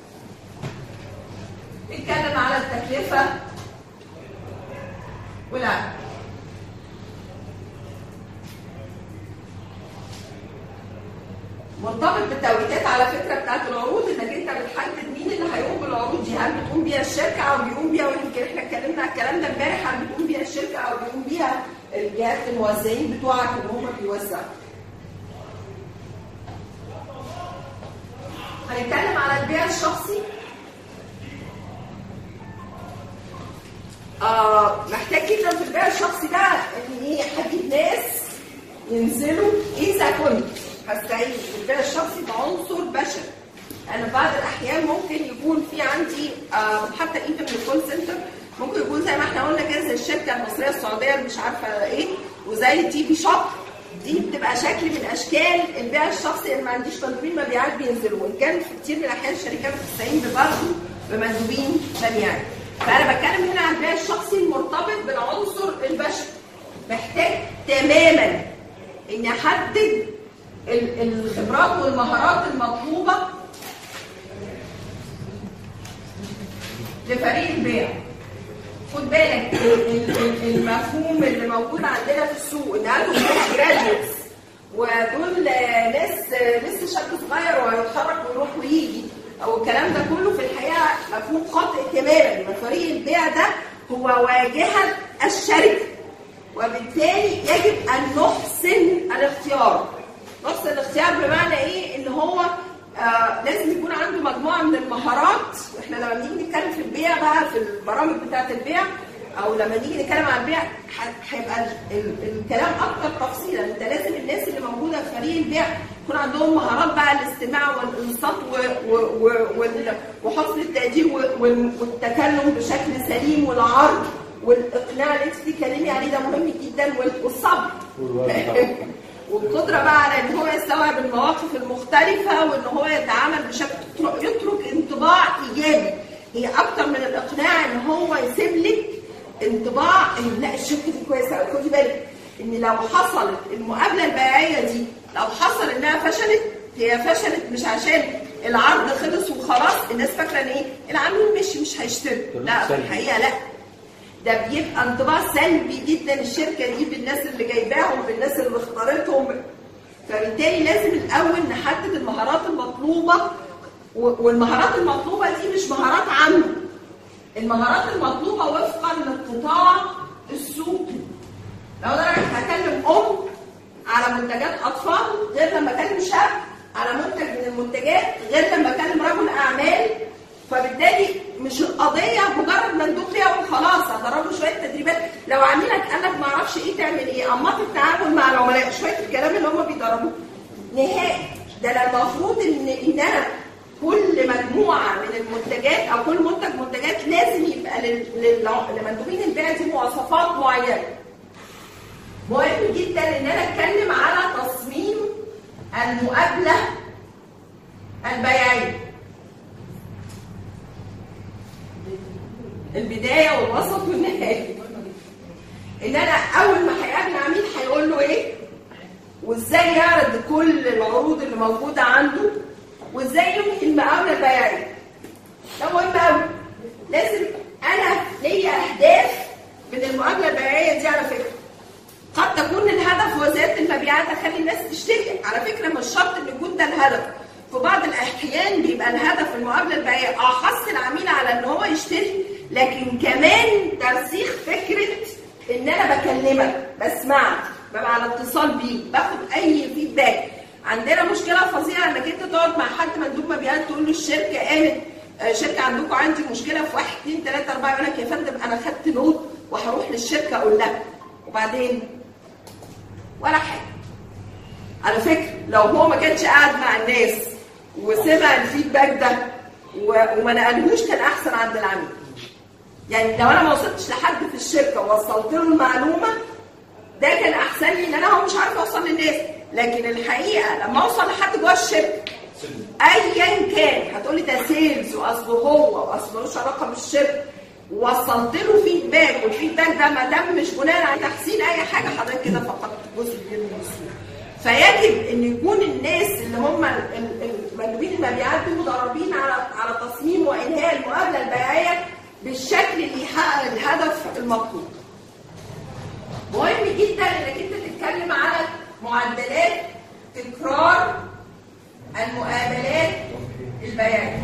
نتكلم على التكلفه والعمل. مرتبط بالتوقيتات على فكره بتاعت العروض، انك انت بتحدد مين اللي هيقوم بالعروض دي، هل بتقوم بيها الشركه او بيقوم بيها، ويمكن احنا اتكلمنا على الكلام ده امبارح، هل بتقوم بيها الشركه او بيقوم بيها الجهات الموزعين بتوعك اللي هم بيوزعوا. هنتكلم على البيع الشخصي. آه محتاج جدا في البيع الشخصي ده ان ايه هجيب ناس ينزلوا اذا كنت هستعين بالبيع الشخصي كعنصر بشري. انا بعض الاحيان ممكن يكون في عندي آه حتى ايفن الكول سنتر ممكن يكون زي ما احنا قلنا كده زي الشركه المصريه السعوديه اللي مش عارفه ايه وزي التي في شوب، دي بتبقى شكل من اشكال البيع الشخصي اللي ما عنديش مندوبين مبيعات بينزلوا، وان كان في كتير من الاحيان الشركات بتستعين برضه بمندوبين مبيعات. فانا بتكلم هنا عن البيع الشخصي المرتبط بالعنصر البشري. محتاج تماما اني احدد الخبرات والمهارات المطلوبه لفريق البيع. خد بالك المفهوم اللي موجود عندنا في السوق ان هاتوا جراديوتس ودول ناس لسه شاب صغير وهيتحرك ويروح ويجي او الكلام ده كله، في الحقيقه مفهوم خاطئ تماما. فريق البيع ده هو واجهه الشركه، وبالتالي يجب ان نحسن الاختيار. نحسن الاختيار بمعنى ايه؟ ان هو آه لازم يكون عنده مجموعه من المهارات. واحنا لما بنيجي نتكلم في البيع بقى في البرامج بتاعه البيع او لما نيجي نتكلم عن البيع هيبقى الكلام اكتر تفصيلا. انت لازم الناس اللي موجوده في فريق البيع يكون عندهم مهارات بقى الاستماع والانصات وحسن التقدير والتكلم بشكل سليم والعرض والاقناع اللي انت بتتكلمي عليه ده مهم جدا، والصبر والقدره بقى على ان هو يستوعب المواقف المختلفه وان هو يتعامل بشكل يترك انطباع ايجابي. هي اكتر من الاقناع ان هو يسيب لك انطباع ان لا الشركه دي كويسه. خدي بالك ان لو حصلت المقابله البيعيه دي لو حصل انها فشلت، هي فشلت مش عشان العرض خلص وخلاص الناس فاكره ان ايه العميل مشي مش هيشتري، لا في الحقيقه لا، ده بيبقى انطباع سلبي جدا الشركه دي بالناس اللي جايباهم بالناس اللي اختارتهم. فبالتالي لازم الاول نحدد المهارات المطلوبه، والمهارات المطلوبه دي مش مهارات عامه، المهارات المطلوبه وفقا لقطاع السوق. لو انا هكلم ام على منتجات اطفال غير لما اكلم شاب على منتج من المنتجات غير لما اكلم رجل اعمال، فبالتالي مش القضيه مجرد مندوب بيها وخلاص هدربه شويه تدريبات. لو عميلك قال لك ما اعرفش ايه تعمل ايه، انماط التعامل مع العملاء، شويه الكلام اللي هم بيدربوه نهائي. ده المفروض ان ان انا كل مجموعه من المنتجات او كل منتج منتجات لازم يبقى لمندوبين البيع دي مواصفات معينه. مهم جدا ان انا اتكلم على تصميم المقابله البيعيه، البدايه والوسط والنهايه. ان انا اول ما هيقابل عميل هيقول له ايه، وازاي يعرض كل العروض اللي موجوده عنده، وازاي ينهي المقابله البيعيه. ده مهم قوي. لازم انا ليا اهداف من المقابله البيعيه دي. على فكره قد تكون الهدف هو زياده المبيعات، اخلي الناس تشتري. على فكره مش شرط ان يكون ده الهدف، في بعض الاحيان بيبقى الهدف المقابله البيعيه احث العميل على ان هو يشتري، لكن كمان ترسيخ فكره ان انا بكلمك، بسمعك، ببقى على اتصال بيك، باخد اي فيدباك. عندنا مشكله فظيعه انك انت تقعد مع حد مندوب مبيعات تقول له الشركه قالت شركه عندكم عندي مشكله في واحد اثنين ثلاثه اربعه، يقول لك يا فندم انا خدت نوت وهروح للشركه اقول لها، وبعدين ولا حاجه. على فكره لو هو ما كانش قاعد مع الناس وسمع الفيدباك ده وما نقلهوش كان احسن عند العميل. يعني لو انا ما وصلتش لحد في الشركه ووصلت له المعلومه ده كان احسن لي، ان انا هو مش عارف اوصل للناس. لكن الحقيقه لما اوصل لحد جوه الشركه ايا كان، هتقولي ده سيلز واصله هو واصله ملوش علاقه بالشركه، وصلت له فيدباك والفيدباك ده ما تمش بناء على تحسين اي حاجه، حضرتك كده فقدت جزء كبير من السوق. فيجب ان يكون الناس اللي هم مندوبين المبيعات دول مدربين على على تصميم وانهاء المقابله البيعيه بالشكل اللي يحقق الهدف المطلوب. مهم جدا انك انت تتكلم على معدلات تكرار المقابلات البيعيه،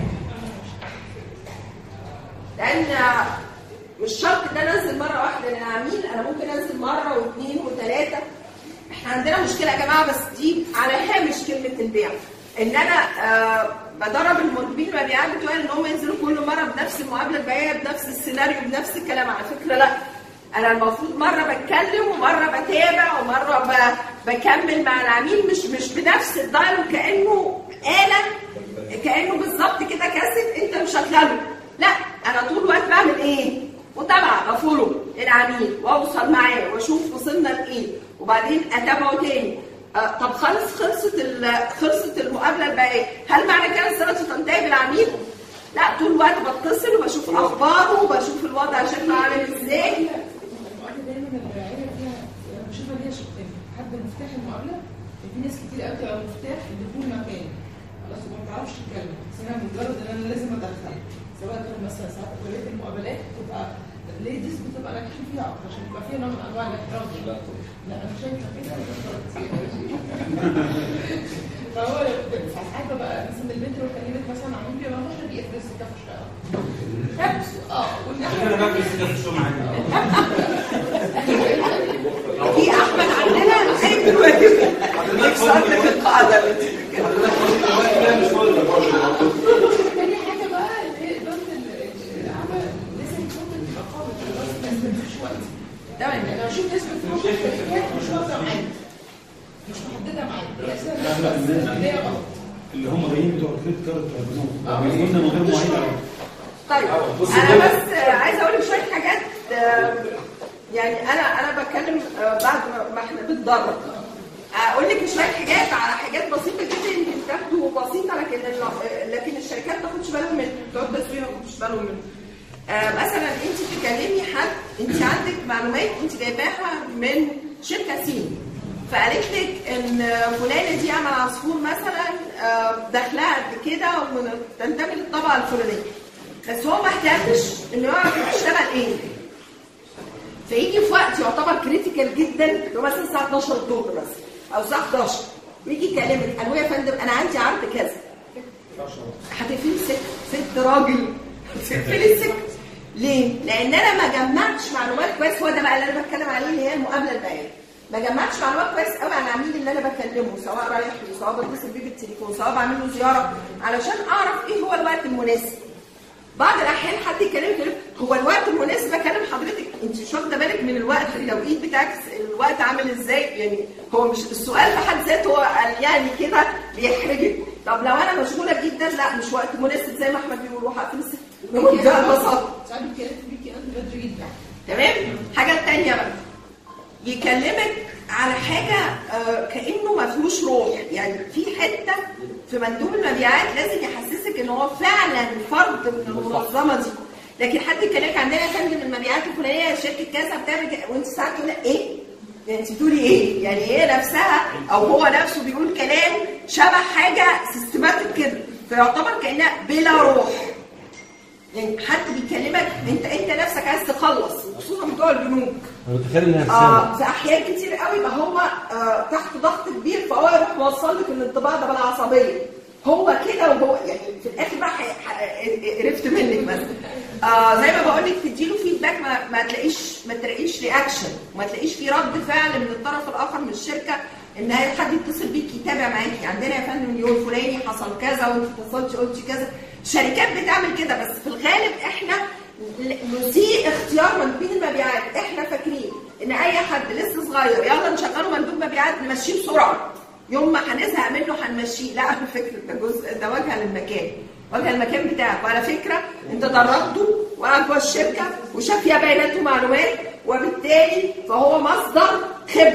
لان مش شرط ان انا انزل مره واحده للعميل، انا ممكن انزل مره واثنين وثلاثه. احنا عندنا مشكله يا جماعه، بس دي على هامش كلمه البيع، ان انا آه بدرب المندوبين المبيعات بتوعي ان هم ينزلوا كل مره بنفس المقابله البيعيه بنفس السيناريو بنفس الكلام. على فكره لا، انا المفروض مره بتكلم ومره بتابع ومره بكمل مع العميل، مش مش بنفس الدايلوج كانه آلة، كانه بالظبط كده كاسيت انت مشغله. لا، انا طول الوقت بعمل ايه؟ متابعه، بفولو العميل واوصل معاه واشوف وصلنا لايه، وبعدين اتابعه تاني. آه طب خلص خلصت خلصت المقابله البيعيه، هل معنى كده السنه تنتهي بالعميل؟ لا، طول الوقت بتصل وبشوف اخباره وبشوف الوضع شكله عامل ازاي.
المقابله دايما البيعيه فيها انا بشوفها ليها شقين، حد مفتاح المقابله، في ناس كتير قوي بتبقى مفتاح الدخول مكان خلاص وما بتعرفش تتكلم، بس انا مجرد ان انا لازم ادخل، سواء كان مثلا ساعات اغلبيه المقابلات بتبقى ليديز بتبقى ناجحين فيها اكتر عشان يبقى فيها نوع من انواع الاحترام. لا لا انا شايفه كده فهو ساعات بقى مثلا البنت لو كلمت مثلا عمود بيبقى مش بيفرس الكفش اه
انا بفرس الكفش معايا
في احمد عندنا اي دلوقتي بيكسر لك القاعده اللي
تاني حاجه بقى اداره العمل لازم تحط الارقام بس ما تستناش وقت. تمام، انا بشوف ناس بتروح الشركات مش واخده معايا، مش محدده معايا، هي غلط.
اللي هم جايين بتوع كريدت كارد البنوك جايين من غير مواعيد.
طيب انا بس عايزه اقول لك شويه حاجات، يعني انا انا بتكلم بعد ما احنا بنتدرب، اقول لك شويه حاجات على حاجات بسيطه جدا يمكن تاخدوا بسيطه، لكن لكن الشركات ما تاخدش بالهم منها، بتوع التسويق ما تاخدش بالهم منها. مثلا انت بتكلمي حد، انت عندك معلومات انت جايباها من شركه سين، فقالت لك ان فلانه دي عمل عصفور مثلا دخلها قد كده وتنتمي للطبقه الفلانيه، بس هو ما اهتمش انه يعرف بتشتغل ايه. فيجي في وقت يعتبر كريتيكال جدا، لو مثلا الساعه اتناشر الظهر مثلا او الساعه حداشر، ويجي يكلمك قال يا فندم انا عندي عرض كذا، هتقفلي السكه، ست راجل هتقفلي السكه ليه؟ لان انا ما جمعتش معلومات كويس. هو ده بقى اللي انا بتكلم عليه اللي هي المقابله البيعيه. ما جمعتش معلومات كويس قوي عن العميل اللي انا بكلمه، سواء رايح له سواء بتصل بيه بالتليفون سواء بعمل له زياره، علشان اعرف ايه هو الوقت المناسب. بعض الاحيان حد يكلمك يقول هو الوقت المناسب اكلم حضرتك، انت مش واخده بالك من الوقت، التوقيت بتاعك الوقت عامل ازاي؟ يعني هو مش السؤال في حد ذاته هو يعني كده بيحرجك. طب لو انا مشغوله جدا، لا مش وقت مناسب زي ما احمد بيقول، هقفل السكه بمنتهى البساطه.
ساعات بيتكلم بيكي انت بدري جدا.
تمام؟ حاجه ثانيه بقى، يكلمك على حاجه آه كانه ما فيهوش روح، يعني في حته في مندوب المبيعات لازم يحسسك ان هو فعلا فرد من المنظمه دي. لكن حد يكلمك عندنا يا فندم المبيعات الفلانيه شركه كذا بتعمل، وانت ساعات تقول ايه؟ يعني انت بتقولي ايه؟ يعني هي نفسها او هو نفسه بيقول كلام شبه حاجه سيستماتيك كده، فيعتبر كانها بلا روح. يعني حد بيكلمك انت انت نفسك عايز تخلص، خصوصا بتوع البنوك.
انا متخيل انها
اه في احيان كتير قوي يبقى هو آه تحت ضغط كبير، فهو يروح موصل لك الانطباع ده بالعصبيه. هو كده وهو يعني في الاخر بقى عرفت منك مثلا. آه زي ما بقول لك تديله فيدباك، ما, ما تلاقيش ما تلاقيش رياكشن، وما تلاقيش في رد فعل من الطرف الاخر من الشركه ان هي حد يتصل بيك يتابع معاكي. عندنا يا فندم اليوم الفلاني حصل كذا وانت اتصلتي قلتي كذا. الشركات بتعمل كده، بس في الغالب احنا نسيء اختيار مندوبين المبيعات. احنا فاكرين ان اي حد لسه صغير يلا نشغله مندوب مبيعات نمشيه بسرعه، يوم ما هنزهق منه هنمشيه. لا، على فكره ده جزء، ده وجه للمكان، وجه المكان بتاعك. وعلى فكره انت دربته وقعد جوه الشركه وشاف فيها بيانات ومعلومات، وبالتالي فهو مصدر خبره.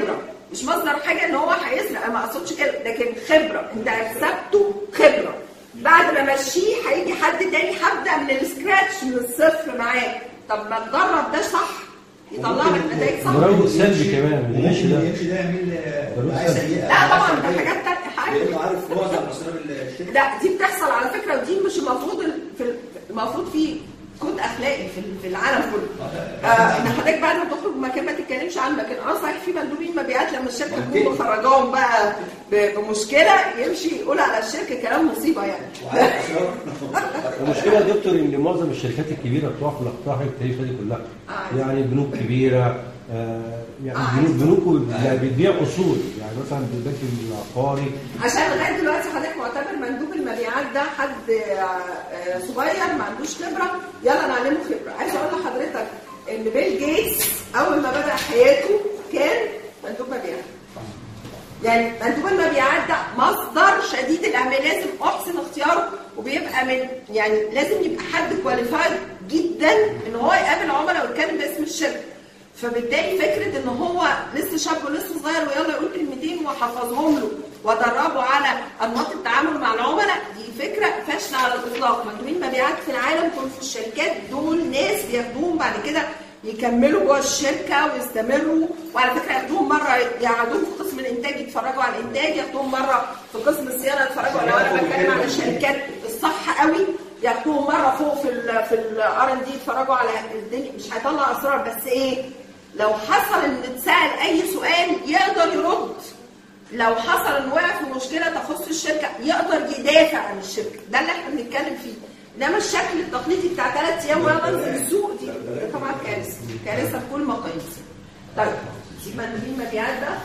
مش مصدر حاجه ان هو هيسرق، انا ما اقصدش كده، لكن خبره، انت اكسبته خبره. بعد ما امشيه هيجي حد تاني هبدا من السكراتش من الصفر معاه. طب ما تجرب ده صح يطلع لك نتائج صح.
مراوغ سلبي كمان
ماشي ده يمشي ده يعمل رعايه سيئه.
لا طبعا ده حاجات تانية حاجه
لانه عارف معظم اسرار الشركه.
لا دي بتحصل على فكره، ودي مش المفروض في المفروض في كود اخلاقي في العالم كله. آه ان حضرتك بعد ما تخرج مكان ما تتكلمش عنه، لكن اه صحيح في مندوبين مبيعات لما الشركه تكون مخرجاهم بقى بمشكله يمشي يقول على الشركه كلام مصيبه يعني.
المشكله يا دكتور ان معظم الشركات الكبيره بتقع في الاخطاء التاريخيه دي كلها. آه. يعني بنوك كبيره، آه يعني آه. بنوك بنوك بتبيع اصول، يعني مثلا البنك العقاري.
عشان لغايه دلوقتي حضرتك معتبر مندوب المبيعات ده حد آه صغير ما عندوش خبره، يلا نعلمه خبره. عايز اقول لحضرتك ان بيل جيتس اول ما بدا حياته كان مندوب مبيعات. يعني مندوب المبيعات ده مصدر شديد الاهميه، لازم احسن اختياره، وبيبقى من يعني لازم يبقى حد كواليفايد جدا ان هو يقابل عملاء ويتكلم باسم الشركه. فبالتالي فكره ان هو لسه شاب ولسه صغير ويلا يقول كلمتين وحفظهم له وادربه على انماط التعامل مع العملاء، دي فكره فاشله على الاطلاق. مندوبين مبيعات في العالم كله في الشركات دول ناس بياخدوهم بعد كده يكملوا جوه الشركه ويستمروا، وعلى فكره ياخدوهم مره يقعدوهم في قسم الانتاج يتفرجوا على الانتاج، ياخدوهم مره في قسم الصيانه يتفرجوا على، وانا بتكلم على الشركات الصح قوي ياخدوهم مره فوق في ال في الار ان دي يتفرجوا على الدنيا. مش هيطلع اسرار، بس ايه لو حصل ان اتسال اي سؤال يقدر يرد، لو حصل ان وقع في مشكله تخص الشركه يقدر يدافع عن الشركه. ده اللي احنا بنتكلم فيه. انما الشكل التقليدي بتاع ثلاث ايام ويلا انزل السوق دي طبعا كارثه، كارثه بكل مقاييس. طيب سيب مندوبين مبيعات ده.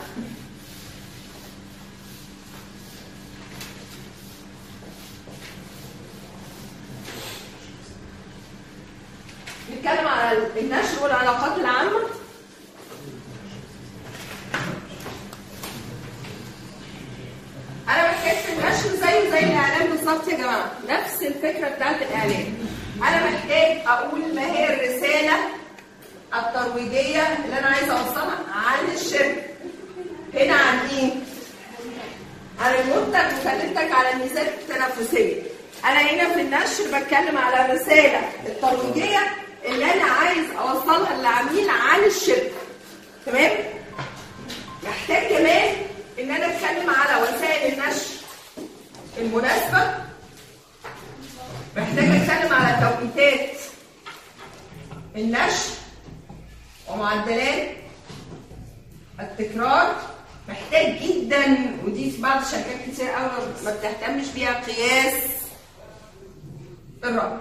نتكلم على النشر والعلاقات العامه. انا محتاج في النشر زي زي الاعلام بالظبط يا جماعه، نفس الفكره بتاعت الاعلام. انا محتاج اقول ما هي الرساله الترويجيه اللي انا عايزه اوصلها عن الشركه. هنا عن ايه؟ عن المنتج وكلمتك على الميزات التنافسيه. انا هنا في النشر بتكلم على الرساله الترويجيه اللي انا عايز اوصلها للعميل عن الشركه. تمام؟ محتاج كمان ان انا اتكلم على وسائل النشر المناسبه. محتاج اتكلم على توقيتات النشر ومعدلات التكرار. محتاج جدا، ودي في بعض الشركات كتير قوي ما بتهتمش بيها، قياس الرقم.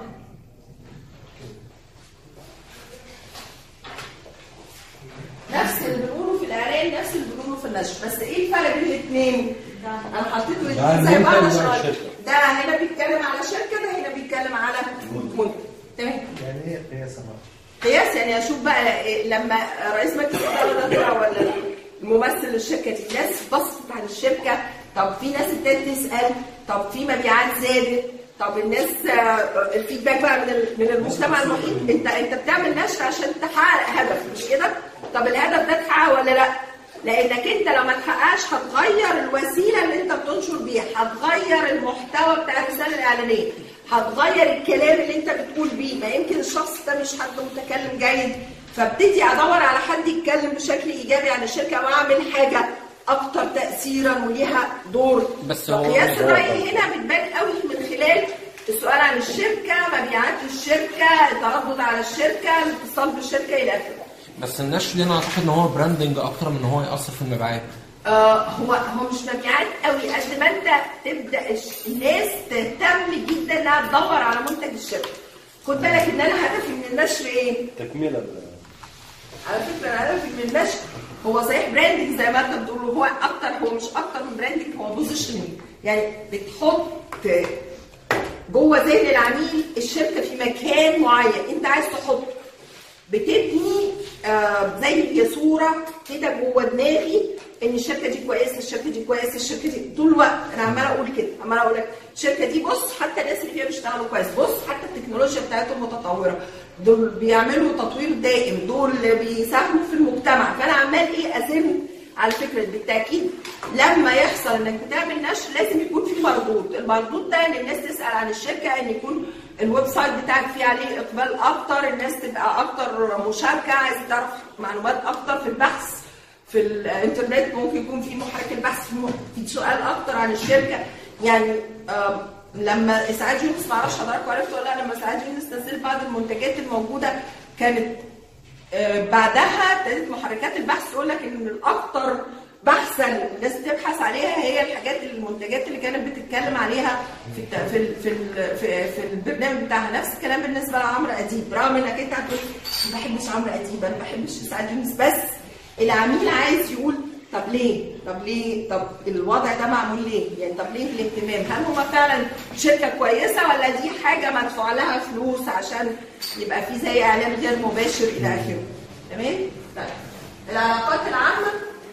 نفس اللي بنقوله في الاعلان نفس اللي بنقوله في النشر، بس ايه الفرق بين الاثنين؟ انا حطيت الاثنين زي بعض عشان ده هنا بيتكلم على شركه، ده هنا بيتكلم على منتج. تمام؟
يعني ايه قياس؟
قياس يعني اشوف بقى لما رئيس مجلس الاداره ده ولا الممثل للشركه دي ناس بصت على الشركه، طب في ناس ابتدت تسال، طب في مبيعات زادت، طب الناس الفيدباك بقى من من المجتمع المحيط. انت انت بتعمل نشر عشان تحقق هدف، مش كده؟ طب الهدف ده اتحقق ولا لا؟ لانك انت لو ما تحققش هتغير الوسيله اللي انت بتنشر بيها، هتغير المحتوى بتاع الرساله الاعلانيه، هتغير الكلام اللي انت بتقول بيه. ما يمكن الشخص ده مش حد متكلم جيد، فابتدي ادور على حد يتكلم بشكل ايجابي عن الشركه واعمل حاجه اكتر تاثيرا وليها دور.
بس
قياس الراي هنا بتبان قوي من خلال السؤال عن الشركه، مبيعات الشركه، التردد على الشركه، الاتصال بالشركه الى اخره.
بس النشر دي انا اعتقد ان هو براندنج اكتر من ان هو ياثر في المبيعات.
آه هو هو مش مبيعات قوي قد ما انت تبدا الناس تهتم جدا انها تدور على منتج الشركه. خد بالك ان انا هدفي من النشر ايه؟
تكمله.
على فكره انا هدفي من النشر هو صحيح براندنج زي ما انت بتقول، هو اكتر، هو مش اكتر من براندنج، هو بوزيشننج. يعني بتحط جوه ذهن العميل الشركه في مكان معين انت عايز تحطه، بتبني آه زي صوره كده جوه دماغي ان الشركه دي كويسه، الشركه دي كويسه، الشركه دي طول الوقت انا عماله اقول كده، عماله اقول لك الشركه دي بص حتى الناس اللي فيها بيشتغلوا كويس، بص حتى التكنولوجيا بتاعتهم متطوره، دول بيعملوا تطوير دائم، دول بيساهموا في المجتمع. فانا عمال ايه ازم على فكره بالتاكيد لما يحصل انك بتعمل نشر لازم يكون في مردود، المردود ده ان الناس تسال عن الشركه، ان يكون الويب سايت بتاعك فيه عليه اقبال اكتر، الناس تبقى اكتر مشاركه، عايز تعرف معلومات اكتر في البحث في الانترنت، ممكن يكون في محرك البحث في سؤال اكتر عن الشركه. يعني لما اسعاد يونس، ما اعرفش حضرتك عرفتوا ولا لا، لما اسعاد يونس نزلت بعض المنتجات الموجوده كانت بعدها ابتدت محركات البحث تقول لك ان الاكثر بحثا الناس بتبحث عليها هي الحاجات المنتجات اللي كانت بتتكلم عليها في في في في, في البرنامج بتاعها. نفس الكلام بالنسبه لعمرو اديب، رغم انك انت هتقول ما بحبش عمرو اديب، انا ما بحبش اسعاد يونس، بس العميل عايز يقول طب ليه؟ طب ليه؟ طب الوضع ده معمول ليه؟ يعني طب ليه الاهتمام؟ هل هما فعلا شركه كويسه ولا دي حاجه مدفوع لها فلوس عشان يبقى في زي اعلان غير مباشر الى اخره؟ تمام؟ طيب العلاقات العامه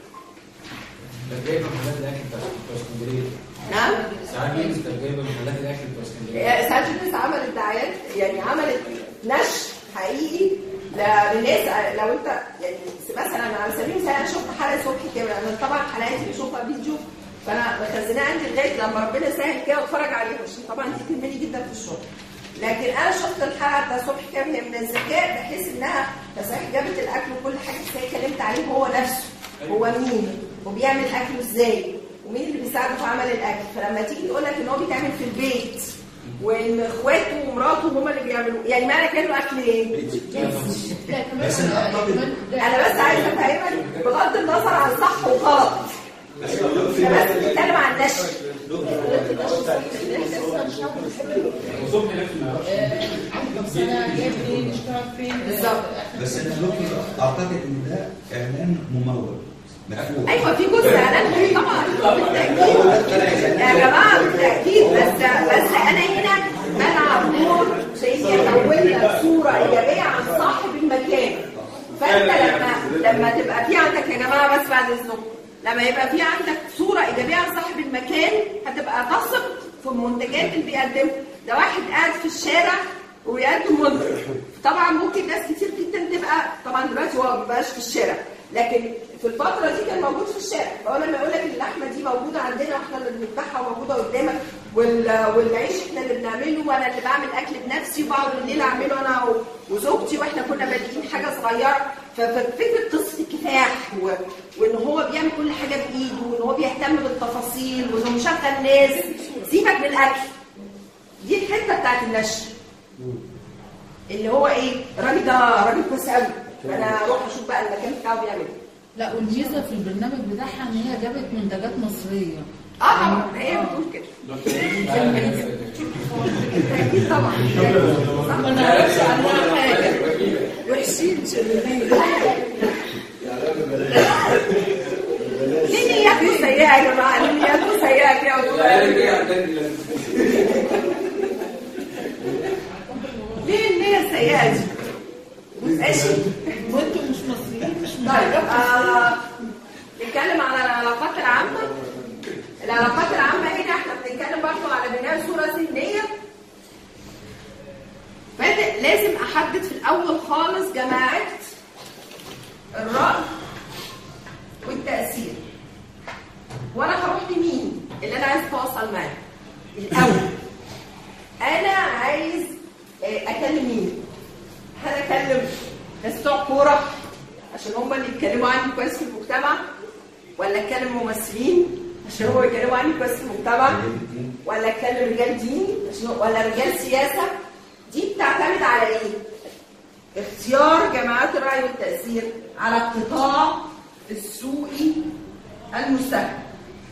ده جايبه محلات الاكل بتاع اسكندريه.
نعم؟
ساعات يونس كانت جايبه محلات الاكل بتاع اسكندريه.
ساعات يونس عملت دعايات، يعني عملت نشر حقيقي للناس. لو انت يعني مثلا على سبيل المثال انا شفت حلقه صبحي كامل، انا طبعا حلقاتي بشوفها فيديو فانا مخزناها عندي لغايه لما ربنا سهل كده واتفرج عليها، عشان طبعا دي تهمني جدا في الشغل. لكن انا شفت الحلقه بتاع صبحي كامل هي من الذكاء بحيث انها صحيح جابت الاكل وكل حاجه، بس هي اتكلمت عليه هو نفسه، هو مين وبيعمل اكله ازاي ومين اللي بيساعده في عمل الاكل. فلما تيجي تقول لك ان هو بيتعمل في البيت وان اخواته ومراته هم اللي بيعملوه، يعني معنى كانه اكل ايه؟
بس انا
انا بس عايزه افهمك بغض النظر عن صح وغلط، بس بنتكلم عن النشر. بالظبط.
بس انا اعتقد ان ده اعلان ممول.
ايوه في جزء اعلان طبعا بالتاكيد يا جماعه بالتاكيد، بس بس انا هنا بلعب دور شيء يكون لك صوره ايجابيه عن صاحب المكان. فانت لما لما تبقى في عندك يا جماعه، بس بعد اذنكم، لما يبقى في عندك صوره ايجابيه عن صاحب المكان هتبقى تثق في المنتجات اللي بيقدمها. ده واحد قاعد في الشارع وبيقدم منتج، طبعا ممكن ناس كتير جدا تبقى، طبعا دلوقتي هو ما بقاش في الشارع، لكن في الفتره دي كان موجود في الشارع. فهو لما يقول لك اللحمه دي موجوده عندنا واحنا اللي بنذبحها وموجوده قدامك، والعيش احنا اللي بنعمله وانا اللي بعمل اكل بنفسي وبقعد الليل اعمله انا وزوجتي واحنا كنا بادئين حاجه صغيره. ففكره قصه الكفاح وان هو بيعمل كل حاجه بايده وان هو بيهتم بالتفاصيل وانه مشغل ناس، سيبك من الاكل، دي الحته بتاعت النشر اللي هو ايه، الراجل ده راجل كويس قوي، انا اروح اشوف بقى المكان بتاعه بيعمل ايه.
لا والميزه في البرنامج بتاعها ان هي جابت منتجات مصريه.
اه طبعا هي بتقول كده. اكيد طبعا.
ما نعرفش عنها حاجه.
وحشين شريرين. ليه نياتكم سيئه يا جماعه؟ ليه نياتكم سيئه كده؟ ليه النية سيئة دي؟ ماشي؟
وانتم مش مصريين مش
طيب آه نتكلم على العلاقات العامة. العلاقات العامة هنا احنا بنتكلم برضه على بناء صورة ذهنية. بادئ لازم احدد في الاول خالص جماعة الرأي والتأثير. وانا هروح لمين اللي انا عايز اتواصل معاه؟ الاول انا عايز اكلم مين؟ هل اكلم ناس بتوع كوره عشان هم اللي يتكلموا عني كويس في المجتمع، ولا اكلم ممثلين عشان هم يتكلموا عني كويس في المجتمع، ولا اكلم رجال دين ولا رجال سياسه؟ دي بتعتمد على ايه؟ اختيار جماعات الرأي والتأثير على القطاع السوقي المستهدف.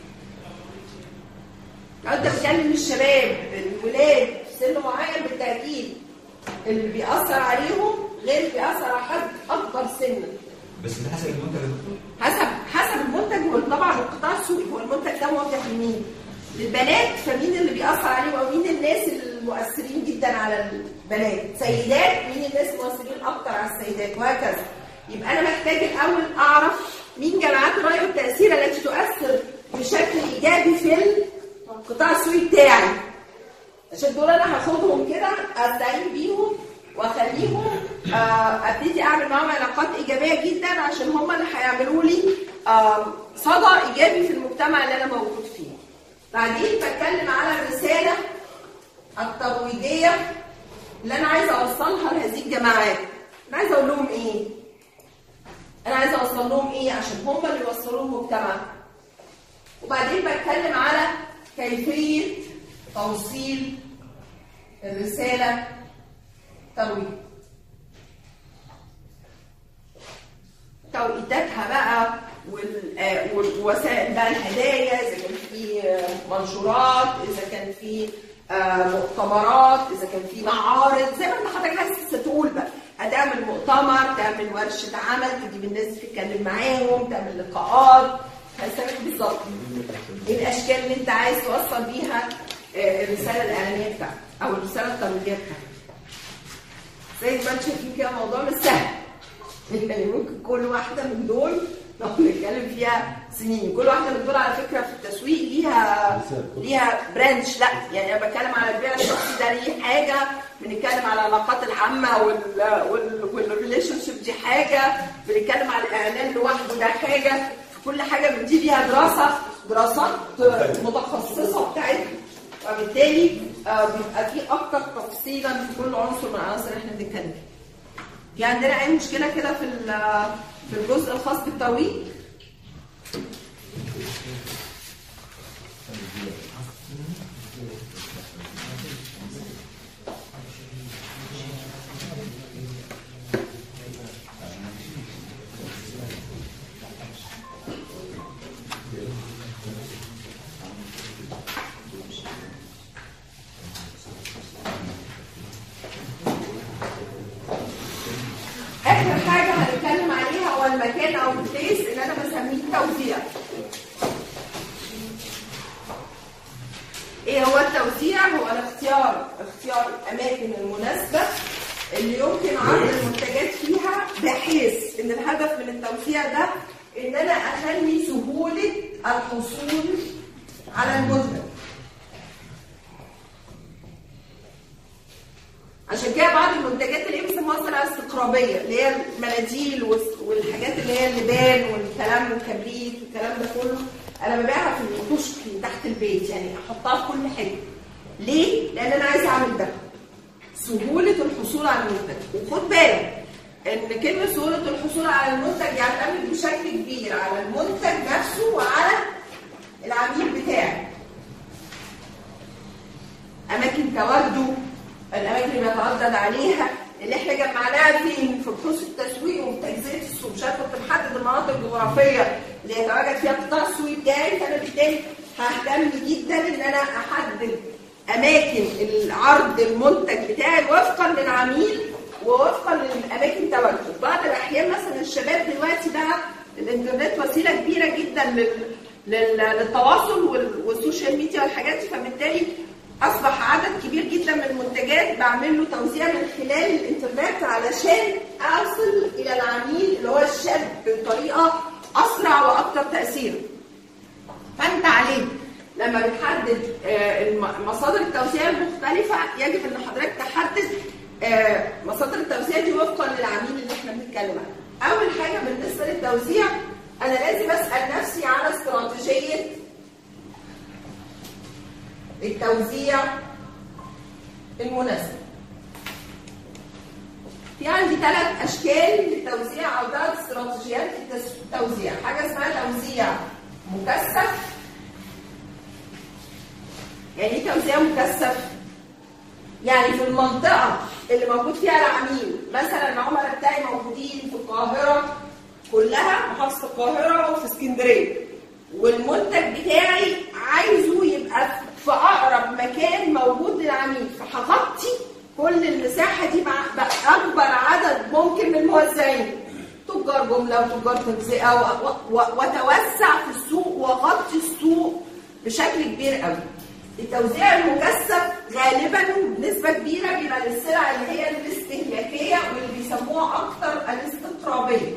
لو انت بتكلم الشباب الولاد في سن معين بالتأكيد اللي بيأثر عليهم غير اللي بيأثر على حد أكبر سنا.
بس ده حسب المنتج.
حسب حسب المنتج، وطبعا القطاع السوقي هو المنتج ده موجه لمين؟ للبنات، فمين اللي بيأثر عليهم او مين الناس المؤثرين جدا على البنات؟ سيدات، مين الناس المؤثرين اكتر على السيدات، وهكذا. يبقى انا محتاج الاول اعرف مين جماعات الرأي والتأثير التي تؤثر بشكل ايجابي في القطاع السوقي بتاعي، عشان دول انا هاخدهم كده استعين بيهم واخليهم ابتدي اعمل معاهم علاقات ايجابيه جدا، عشان هم اللي هيعملوا لي صدى ايجابي في المجتمع اللي انا موجود فيه. بعدين بتكلم على الرساله الترويجيه اللي انا عايزه اوصلها لهذه الجماعات. انا عايزه اقول لهم ايه؟ انا عايزه اوصل لهم ايه عشان هم اللي يوصلوا المجتمع. وبعدين بتكلم على كيفيه توصيل الرساله الترويجيه، توقيتاتها بقى والوسائل بقى، الهدايا اذا كان في منشورات، اذا كان في مؤتمرات، اذا كان في معارض، زي ما انت حضرتك عايز تقول بقى، هتعمل مؤتمر، تعمل ورشه عمل، تجيب الناس تتكلم معاهم، تعمل لقاءات، هتعمل بالظبط الاشكال اللي انت عايز توصل بيها الرساله الاعلانيه بتاعتك او الرساله الترويجيه بتاعتك. زي ما انتم شايفين كده الموضوع مش سهل، يعني ممكن كل واحده من دول نقعد نتكلم فيها سنين. كل واحده من دول على فكره في التسويق ليها ليها برانش، لا يعني انا بتكلم على البيع الشخصي ده ليه حاجه، بنتكلم على العلاقات العامه والريليشن شيب دي حاجه، بنتكلم على الاعلان لوحده ده حاجه. كل حاجه من دي ليها دراسه دراسات متخصصه بتاعتها، وبالتالي بيبقى في اكتر تفصيلا في كل عنصر من العناصر اللي احنا بنتكلم فيها. في عندنا اي مشكله كده في في الجزء الخاص بالترويج؟ اخر حاجه هنتكلم عليها هو المكان او البليس اللي انا بسميه التوزيع. ايه هو التوزيع؟ هو الاختيار اختيار الاماكن المناسبه اللي يمكن عرض المنتجات فيها، بحيث ان الهدف من التوزيع ده ان انا اخلي سهوله الحصول على المنتج. عشان كده بعض المنتجات اللي هي بيسموها السلع الاستقرابيه، اللي هي المناديل والحاجات اللي هي اللبان والكلام والكبريت والكلام ده كله، انا ببيعها في الكشك تحت البيت، يعني احطها في كل حته. ليه؟ لان انا عايزه اعمل ده، سهوله الحصول على المنتج. وخد بالك ان كلمه سهوله الحصول على المنتج يعتمد بشكل كبير على المنتج نفسه وعلى العميل بتاعي. اماكن تواجده، الاماكن اللي بيتردد عليها، اللي احنا جمعناها فين في بحوث التسويق وفي تجزئه السوق. مش عارفه كنت محدد المناطق الجغرافيه اللي يتواجد فيها قطاع السوق بتاعي، فانا بالتالي ههتم جدا ان انا احدد اماكن العرض المنتج بتاعي وفقا للعميل ووفقا للاماكن تواجده. بعض الاحيان مثلا الشباب دلوقتي بقى الانترنت وسيله كبيره جدا لل... للتواصل والسوشيال ميديا والحاجات دي، فبالتالي اصبح عدد كبير جدا من المنتجات بعمل له توزيع من خلال الانترنت علشان اصل الى العميل اللي هو الشاب بطريقه اسرع واكثر تاثيرا. فانت عليك لما بتحدد مصادر التوزيع المختلفه يجب ان حضرتك تحدد مصادر التوزيع دي وفقا للعميل اللي احنا بنتكلم عنه. اول حاجه بالنسبه للتوزيع انا لازم اسال نفسي على استراتيجيه التوزيع المناسب. في عندي ثلاث اشكال للتوزيع او ثلاث استراتيجيات للتوزيع. حاجه اسمها توزيع مكثف. يعني ايه توزيع مكثف؟ يعني في المنطقه اللي موجود فيها العميل، مثلا العملاء بتاعي موجودين في القاهره كلها، محافظه القاهره وفي اسكندريه، والمنتج بتاعي عايزه يبقى في اقرب مكان موجود للعميل، فهغطي كل المساحه دي مع اكبر عدد ممكن من الموزعين، تجار جمله وتجار تجزئه، واتوسع في السوق واغطي السوق بشكل كبير قوي. التوزيع المكثف غالبا بنسبه كبيره بيبقى للسلع اللي هي الاستهلاكيه واللي بيسموها اكتر الاستقرابيه.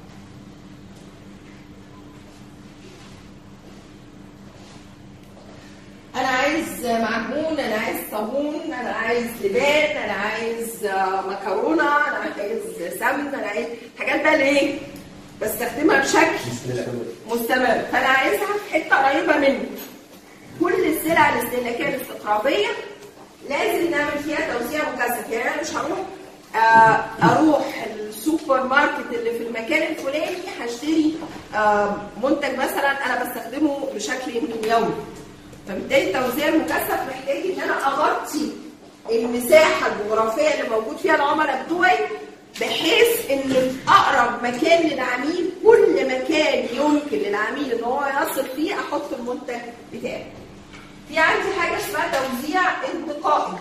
انا عايز معجون، انا عايز صابون، انا عايز لبان، انا عايز مكرونه، انا عايز سمن، انا عايز حاجات بقى الايه بستخدمها بشكل مستمر، فانا عايزها في حته قريبه مني. كل السلع الاستهلاكيه الاستقرابيه لازم نعمل فيها توزيع مكثف. يعني انا مش هروح آه اروح السوبر ماركت اللي في المكان الفلاني هشتري آه منتج مثلا انا بستخدمه بشكل يمكن يومي، فبالتالي التوزيع المكثف محتاج ان انا اغطي المساحه الجغرافيه اللي موجود فيها العملاء بتوعي، بحيث ان اقرب مكان للعميل كل مكان يمكن للعميل ان هو يصل فيه احط المنتج بتاعي. في عندي حاجه اسمها توزيع انتقائي.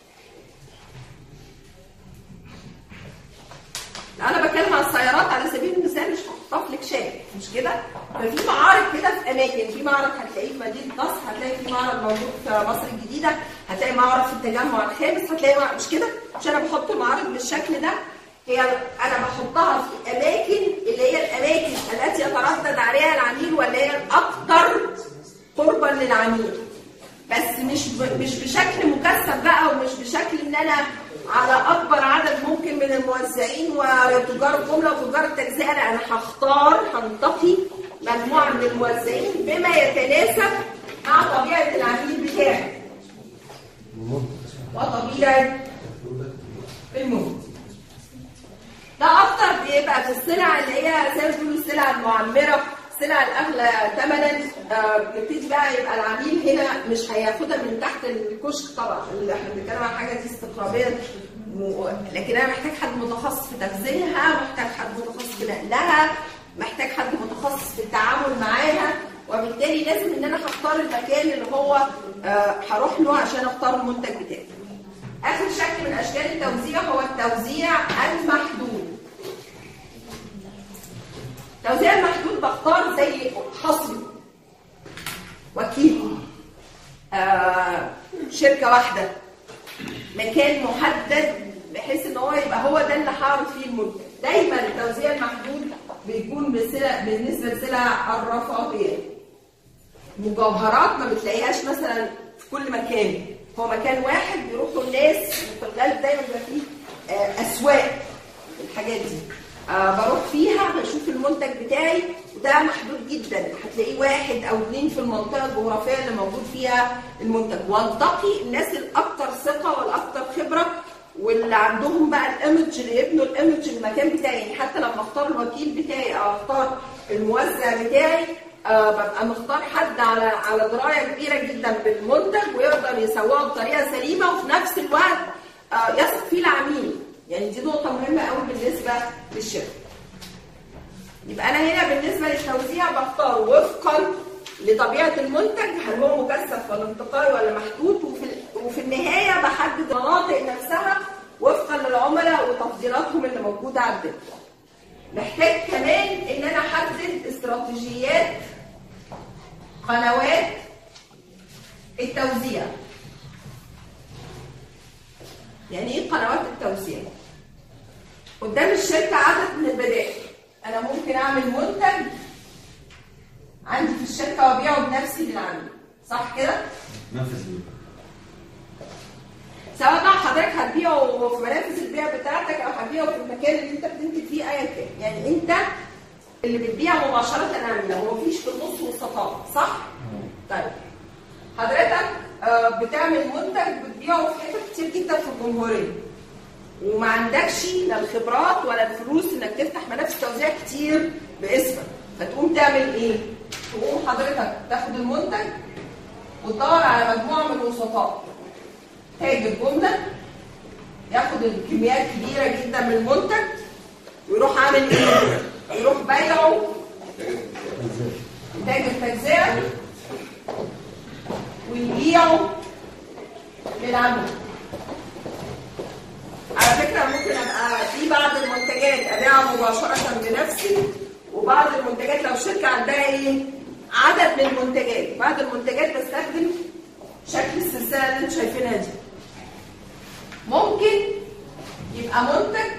انا بتكلم عن السيارات على سبيل المثال، مش هحطها في الكشاف مش كده؟ ففي معارض كده في اماكن، في معرض هتلاقيه في مدينه نصر، هتلاقي في معرض موجود في مصر الجديده، هتلاقي معرض في التجمع الخامس، هتلاقي معرض مش كده؟ مش انا بحط المعارض بالشكل ده، هي انا بحطها في اماكن اللي هي الاماكن التي يتردد عليها العميل ولا هي الاكثر قربا للعميل، بس مش مش بشكل مكثف بقى، ومش بشكل ان انا على اكبر عدد ممكن من الموزعين وتجار الجمله وتجار التجزئه. لا، انا هختار هنتقي مجموعه من الموزعين بما يتناسب مع طبيعه العميل بتاعي وطبيعه المنتج. ده اكتر بيبقى في السلع اللي هي زي ما بيقولوا السلع المعمره، السلع الاغلى ثمنا. بنبتدي بقى يبقى العميل هنا مش هياخدها من تحت الكشك طبعا، اللي احنا بنتكلم عن حاجه دي استقرابيه، لكن انا محتاج حد متخصص في تخزينها، محتاج حد متخصص في نقلها، محتاج حد متخصص في التعامل معاها، وبالتالي لازم ان انا هختار المكان اللي هو هروح له عشان اختار المنتج بتاعي. اخر شكل من اشكال التوزيع هو التوزيع المحدود. التوزيع المحدود بختار زي حصري، وكيل، آه، شركه واحده، مكان محدد، بحيث ان هو يبقى هو ده اللي هعرض فيه المنتج. دايما التوزيع المحدود بيكون بسلع بالنسبه لسلع الرفاهيه. مجوهرات ما بتلاقيهاش مثلا في كل مكان، هو مكان واحد بيروحوا الناس، وفي الغالب دايما بيبقى فيه آه اسواق الحاجات دي. آه بروح فيها بشوف المنتج بتاعي، وده محدود جدا، هتلاقيه واحد او اثنين في المنطقه الجغرافيه اللي موجود فيها المنتج، وانتقي الناس الاكثر ثقه والاكثر خبره واللي عندهم بقى الايمج، اللي يبنوا الايمج المكان بتاعي. يعني حتى لما اختار الوكيل بتاعي او اختار الموزع بتاعي، آه ببقى مختار حد على على درايه كبيره جدا بالمنتج، ويقدر يسوقه بطريقه سليمه، وفي نفس الوقت آه يثق فيه العميل. يعني دي نقطه مهمه قوي بالنسبه للشركه. يبقى انا هنا بالنسبه للتوزيع بختار وفقا لطبيعه المنتج، هل هو مكثف ولا انتقائي ولا محدود، وفي وفي النهايه بحدد المناطق نفسها وفقا للعملاء وتفضيلاتهم اللي موجوده عندنا. محتاج كمان ان انا احدد استراتيجيات قنوات التوزيع. يعني ايه قنوات التوزيع؟ قدام الشركه عدد من البدائل. انا ممكن اعمل منتج عندي في الشركه وابيعه بنفسي للعميل، صح كده؟
منفذ
سواء بقى حضرتك هتبيعه في منافذ البيع بتاعتك او هتبيعه في المكان اللي انت بتنتج فيه ايا كان. يعني انت اللي بتبيع مباشره عميل، هو مفيش في النص وسطاء، صح؟ طيب حضرتك بتعمل منتج بتبيعه في حتت كتير جدا في الجمهوريه، وما عندكش لا الخبرات ولا الفلوس انك تفتح منافذ توزيع كتير باسمك، فتقوم تعمل ايه؟ تقوم حضرتك تاخد المنتج وتدور على مجموعه من الوسطاء، تاجر جمله ياخد الكميات كبيره جدا من المنتج ويروح عامل ايه؟ يروح بايعه تاجر تجزئه ويبيعه للعميل. على فكره ممكن ابقى في بعض المنتجات ابيعها مباشره بنفسي، وبعض المنتجات لو شركه عندها ايه؟ عدد من المنتجات، بعض المنتجات بستخدم شكل السلسله اللي انتم شايفينها دي. ممكن يبقى منتج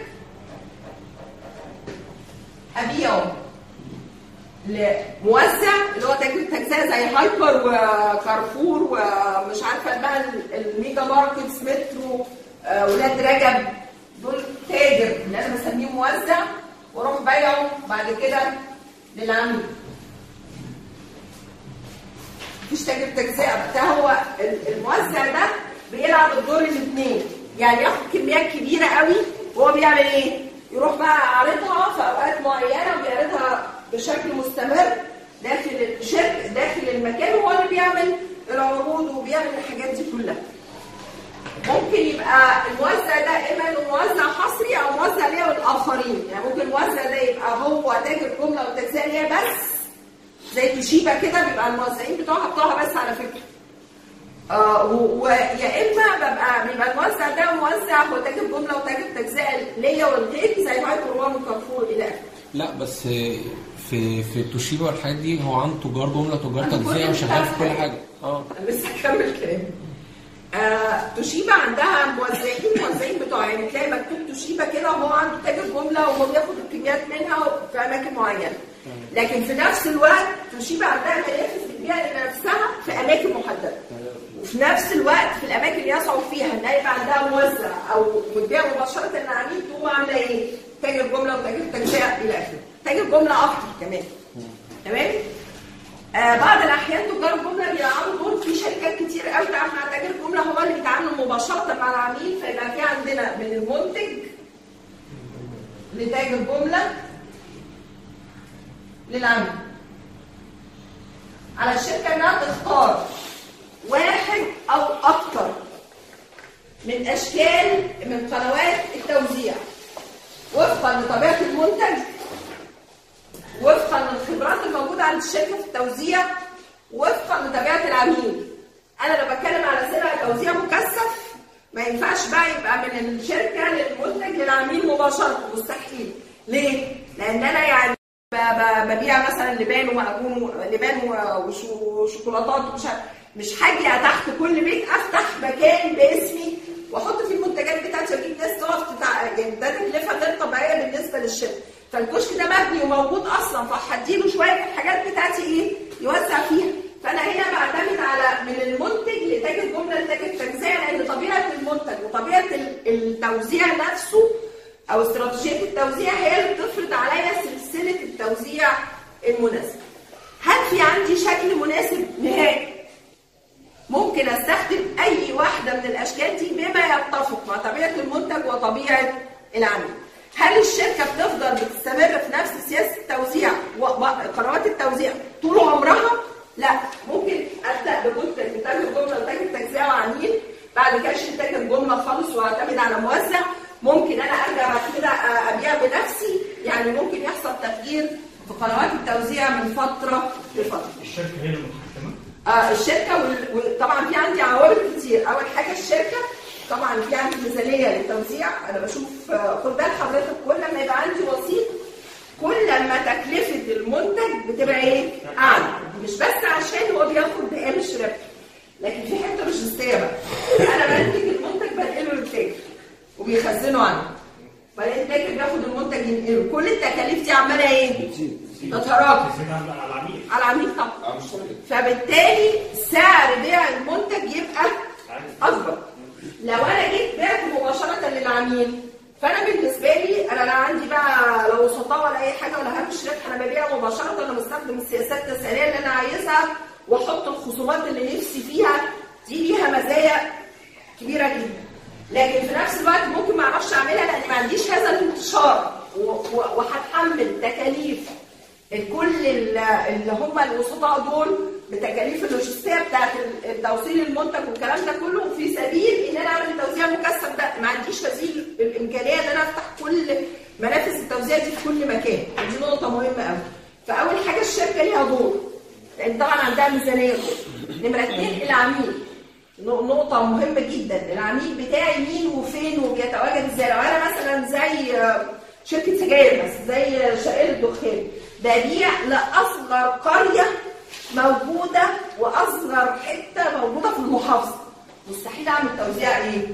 ابيعه لموزع اللي هو تاجر تجزئه زي هايبر وكارفور ومش عارفه بقى الميجا ماركتس مترو ولاد رجب، دول تاجر اللي انا بسميه موزع، واروح بايعه بعد كده للعميل. مفيش تاجر تجزئه، ده هو الموزع ده بيلعب الدور الاثنين، يعني ياخد كميات كبيره قوي وهو بيعمل ايه؟ يروح بقى عارضها في اوقات معينه وبيعرضها بشكل مستمر داخل الشركه داخل المكان، وهو اللي بيعمل العروض وبيعمل الحاجات دي كلها. ممكن يبقى الموزع ده اما انه موزع حصري او موزع ليه والاخرين، يعني ممكن الموزع ده يبقى هو تاجر جمله وتجزئه ليه بس، زي توشيبا كده بيبقى الموزعين بتوعها بتوعها بس على فكره. آه ويا اما ببقى بيبقى الموزع ده موزع هو تاجر جمله وتاجر تجزئه ليا والغير زي هايبر وان وكارفور الى اخره.
لا بس في في توشيبا والحاجات دي هو عنده تجار جمله تجار تجزئه وشغال في كل حاجه. اه
لسه هكمل كلامي. آه، توشيبا عندها موزعين موزعين بتوع، يعني تلاقي مكتوب توشيبا كده وهو عنده تاجر جمله وهو بياخد الكميات منها في اماكن معينه. لكن في نفس الوقت توشيبا عندها منافذ بتبيع لنفسها في اماكن محدده. وفي نفس الوقت في الاماكن اللي يصعب فيها ان يبقى عندها موزع او بتبيع مباشره للعميل تقوم عامله ايه؟ تاجر جمله وتاجر تجزئه الى اخره. تاجر جمله اكتر كمان. تمام؟ آه بعض الاحيان تجار الجمله بيلعبوا دور في شركات كتير قوي بتتعامل مع تاجر الجمله هو اللي بيتعامل مباشره مع العميل، فيبقى في عندنا من المنتج لتاجر جمله للعميل. على الشركه انها تختار واحد او اكثر من اشكال من قنوات التوزيع وفقا لطبيعه المنتج، وفقا للخبرات الموجوده عند الشركه في التوزيع، وفقا لطبيعه العميل. انا لو بتكلم على سلع توزيع مكثف ما ينفعش بقى يبقى من الشركه للمنتج للعميل مباشره، مستحيل. ليه؟ لان انا يعني ببيع مثلا لبان ومعجون لبان وشوكولاتات ومش مش هاجي تحت كل بيت افتح مكان باسمي واحط فيه المنتجات بتاعتي واجيب ناس تقف يعني ده تكلفه غير طبيعيه بالنسبه للشركه. فالكشك ده مبني وموجود اصلا، فهديله شويه الحاجات بتاعتي ايه يوزع فيها. فانا هنا بعتمد على من المنتج لتاجر جمله لتاجر تجزئه، لان طبيعه المنتج وطبيعه التوزيع نفسه او استراتيجيه التوزيع هي اللي بتفرض عليا سلسله التوزيع المناسبه. هل في عندي شكل مناسب نهائي؟ ممكن استخدم اي واحده من الاشكال دي بما يتفق مع طبيعه المنتج وطبيعه العميل. هل الشركه بتفضل بتستمر في نفس سياسه التوزيع وقنوات التوزيع طول عمرها؟ لا، ممكن ابدا بمنتج بتاجر جمله وتاجر تجزئه وعميل، بعد كده اشيل تاجر جمله خالص واعتمد على موزع. ممكن انا ارجع بعد كده ابيع بنفسي، يعني ممكن يحصل تغيير في قنوات التوزيع من فتره لفتره.
الشركه هي المتحكمه؟
آه الشركه وطبعا في عندي عوامل كتير. اول حاجه الشركه طبعا في عندي ميزانيه للتوزيع. انا بشوف خد بال حضرتك كل ما يبقى عندي وسيط كل ما تكلفه المنتج بتبقى ايه؟ اعلى، مش بس عشان هو بياخد هامش ربح، لكن في حته لوجستيه بقى. انا بنتج المنتج بنقله للتاجر وبيخزنه عنه، بعدين التاجر بياخد المنتج ينقله، كل التكاليف دي عماله ايه؟ تتراكم
على العميل
على العميل طبعا. فبالتالي سعر بيع المنتج يبقى اكبر. لو انا جيت بعت مباشره للعميل فانا بالنسبه لي انا لا عندي بقى لا وسطاء ولا اي حاجه ولا هامش ربح، انا ببيع مباشره، انا بستخدم السياسات التسعيريه اللي انا عايزها واحط الخصومات اللي نفسي فيها، دي ليها مزايا كبيره جدا. لكن في نفس الوقت ممكن ما اعرفش اعملها لان ما عنديش هذا الانتشار، وهتحمل تكاليف الكل اللي هم الوسطاء دول بتكاليف اللوجستيه بتاعت توصيل المنتج والكلام ده كله، في سبيل ان انا اعمل توزيع مكثف. ده ما عنديش هذه الامكانيه ان انا افتح كل منافذ التوزيع دي في كل مكان، ودي نقطه مهمه قوي. فاول حاجه الشركه ليها دور لان طبعا عندها ميزانيه. نمره اثنين العميل، نقطه مهمه جدا. العميل بتاعي مين وفين وبيتواجد ازاي. لو انا مثلا زي شركه سجاير بس زي شقير الدخان، ببيع لاصغر قريه موجوده واصغر حته موجوده في المحافظه، مستحيل اعمل توزيع ايه؟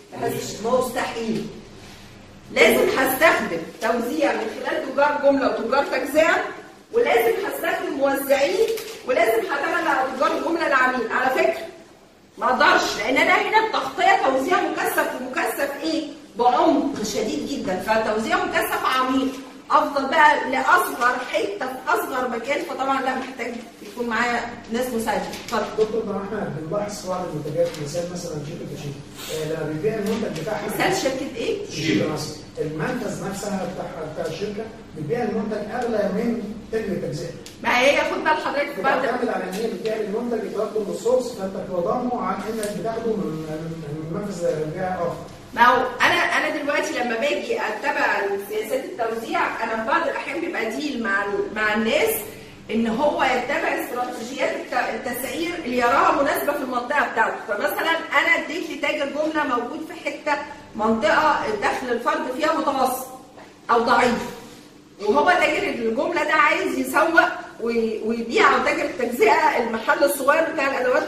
مستحيل. لازم هستخدم توزيع من خلال تجار جمله وتجار تجزئه، ولازم هستخدم موزعين، ولازم هعتمد على تجار الجمله العميل. على فكره ما اقدرش لان انا هنا التغطيه توزيع مكثف، ومكثف ايه؟ بعمق شديد جدا. فتوزيع مكثف عميق افضل بقى لاصغر حته في اصغر مكان، فطبعا لا محتاج يكون معايا ناس مساعده. اتفضل.
دكتور، ما احنا بنلاحظ في بعض المنتجات، مثال مثلا شركه توشيبا لما بيبيع المنتج بتاعها،
مثال شركه ايه؟
توشيبا مثلا، المنفذ نفسها بتاع بتاع الشركه بتبيع المنتج اغلى من تاجر التجزئه.
ما هي خد بال حضرتك بعد
بتعتمد على ان هي بتبيع المنتج يتركب من السورس، فانت بتضمه عن انك بتاخده من من منفذ بيع اخر.
ما هو انا انا دلوقتي لما باجي اتبع سياسات التوزيع، انا في بعض الاحيان بيبقى ديل مع مع الناس ان هو يتبع استراتيجيات التسعير اللي يراها مناسبه في المنطقه بتاعته. فمثلا انا اديت لتاجر جمله موجود في حته منطقه دخل الفرد فيها متوسط او ضعيف، وهو تاجر الجمله ده عايز يسوق ويبيع، او تاجر التجزئه المحل الصغير بتاع الادوات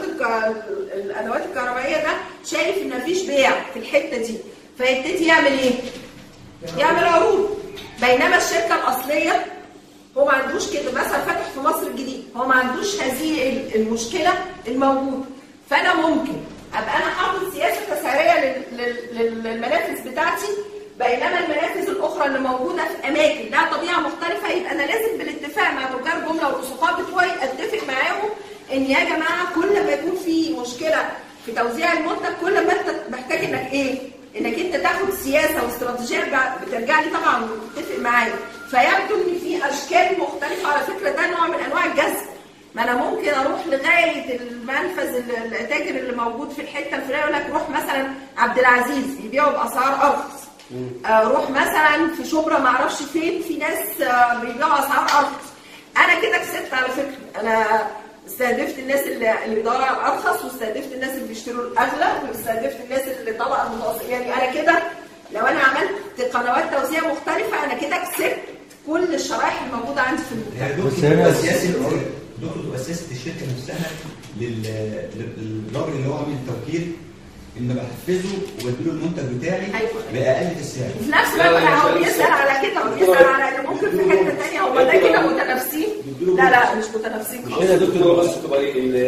الادوات الكهربائيه ده شايف ان مفيش بيع في الحته دي، فيبتدي يعمل ايه؟ يعمل عروض. بينما الشركه الاصليه هو ما عندوش كده، مثلا فاتح في مصر الجديد هو ما عندوش هذه المشكله الموجوده. فانا ممكن ابقى انا حاطط سياسه تسعيريه للمنافذ بتاعتي، بينما المنافذ الاخرى اللي موجوده في اماكن لها طبيعه مختلفه، يبقى انا لازم بالاتفاق مع تجار جمله والرسوخات بتوعي اتفق معاهم ان يا جماعه كل ما يكون في مشكله في توزيع المنتج، كل ما انت محتاج انك ايه؟ انك انت تاخد سياسه واستراتيجيه بترجع لي طبعا وتتفق معايا. فيبدو ان في اشكال مختلفه، على فكره ده نوع من انواع الجذب. ما انا ممكن اروح لغايه المنفذ التاجر اللي موجود في الحته الفلانيه، يقول لك روح مثلا عبد العزيز يبيعوا باسعار ارخص. روح مثلا في شبرا ما اعرفش فين في ناس بيبيعوا اسعار ارخص. انا كده كسبت على فكره، انا استهدفت الناس اللي اللي بيدوروا على الارخص، واستهدفت الناس اللي بيشتروا الاغلى، واستهدفت الناس اللي طبقه المتوسطه. يعني انا كده لو انا عملت قنوات توزيع مختلفه انا كده كسبت كل الشرائح الموجوده عندي في
المنتج. بس سياسه دكتور تبقى سياسه الشركه نفسها للراجل اللي هو عامل التوكيل، ان بحفزه وبديله المنتج بتاعي باقل في السعر.
في نفس الوقت هو بيسال على كده وبيسال على ان ممكن في حته ثانيه هو ده كده متنافسين. لا لا مش متنافسين
خالص. مش يا دكتور بس تبقى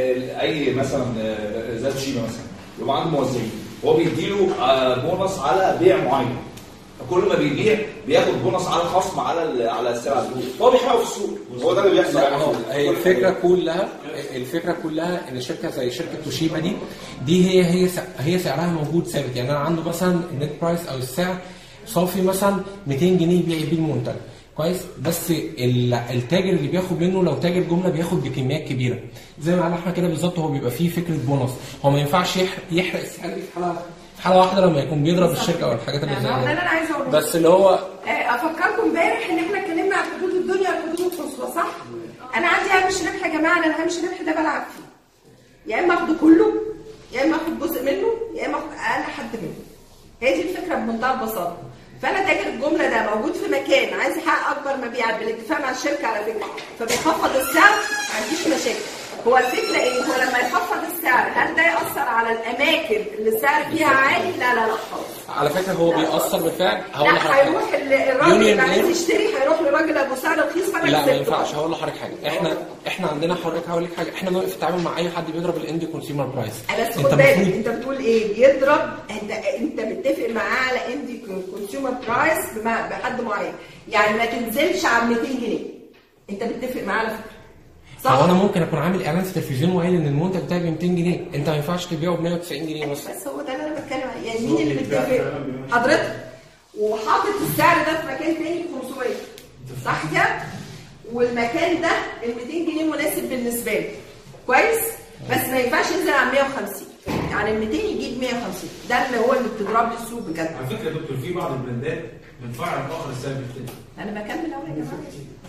اي مثلا زي توشيبا مثلا يبقى عنده موزعين، هو بيديله بونص على بيع معين، كل ما بيبيع بياخد بونص على الخصم على على السلعه دي، هو بيحرقه في السوق. هو ده اللي بيحصل.
هي الفكره كلها الفكره كلها ان شركه زي شركه توشيبا دي دي هي هي هي سعرها موجود ثابت. يعني انا عنده مثلا النت برايس او السعر صافي مثلا مئتين جنيه يبيع بيه المنتج كويس، بس التاجر اللي بياخد منه لو تاجر جمله بياخد بكميات كبيره زي ما قال احنا كده بالظبط، هو بيبقى فيه فكره بونص. هو ما ينفعش يحرق السعر دي في حاله في حاله واحده لما يكون بيضرب الشركه او الحاجات اللي زي
كده. ده انا عايزه اقول
بس اللي هو
افكركم امبارح ان احنا اتكلمنا عن حدود الدنيا وحدود القصوى، صح؟ انا عندي هامش ربح يا جماعه، انا الهامش ربح ده بلعب فيه، يا اما اخده كله يا اما اخد جزء منه يا اما اخد اقل حد منه. هي دي الفكره بمنتهى البساطه. فانا تاجر الجمله ده موجود في مكان عايز يحقق اكبر مبيعات بالاتفاق مع الشركه على فكره، فبيخفض السعر، ما عنديش مشاكل. هو الفكره ايه؟ هو لما يخفض السعر هل ده ياثر على الاماكن اللي السعر فيها عالي؟ لا لا لا خالص.
على فكره هو بيأثر بالفعل.
لا هيروح الراجل اللي عايز يشتري هيروح لراجل ابو سعر رخيص فانا
لا ما ينفعش. هقول لحضرتك حاجه، احنا احنا عندنا حضرتك هقول لك حاجه، احنا بنقف في التعامل مع اي حد بيضرب الاند كونسيومر برايس.
بس خد بالك انت بتقول ايه؟ بيضرب، انت انت متفق معاه على اند كونسيومر برايس بحد معين، يعني ما تنزلش عن مئتين جنيه. انت متفق معاه على فكره.
هو انا ممكن اكون عامل اعلان في التلفزيون وقايل ان المنتج بتاعي ب مئتين جنيه، انت ما ينفعش تبيعه ب مئة وتسعين جنيه بس.
بس هو ده اللي انا بتكلم عليه، يعني مين اللي متفق؟ حضرتك وحاطط السعر ده في مكان تاني خمسمية صح كده؟ والمكان ده ال مئتين جنيه مناسب بالنسبه لي كويس؟ بس ما ينفعش ينزل عن مئة وخمسين، يعني ال مئتين يجيب مئة وخمسين، ده اللي هو اللي بتضرب لي السوق بجد.
على فكره يا دكتور في بعض البراندات بتفعل اخر السعر كده.
انا بكمل اهو يا جماعه.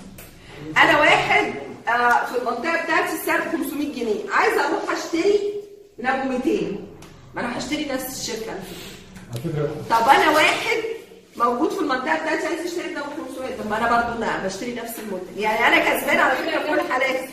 انا واحد آه في المنطقه بتاعتي السعر خمسمية جنيه، عايزه اروح اشتري من ابو مئتين، ما انا هشتري نفس الشركه على فكره. طب انا واحد موجود في المنطقه بتاعتي عايز اشتري من ابو خمسمية، طب ما انا برضه انا بشتري نفس المنتج، يعني انا كسبان على فكره في كل الحالات.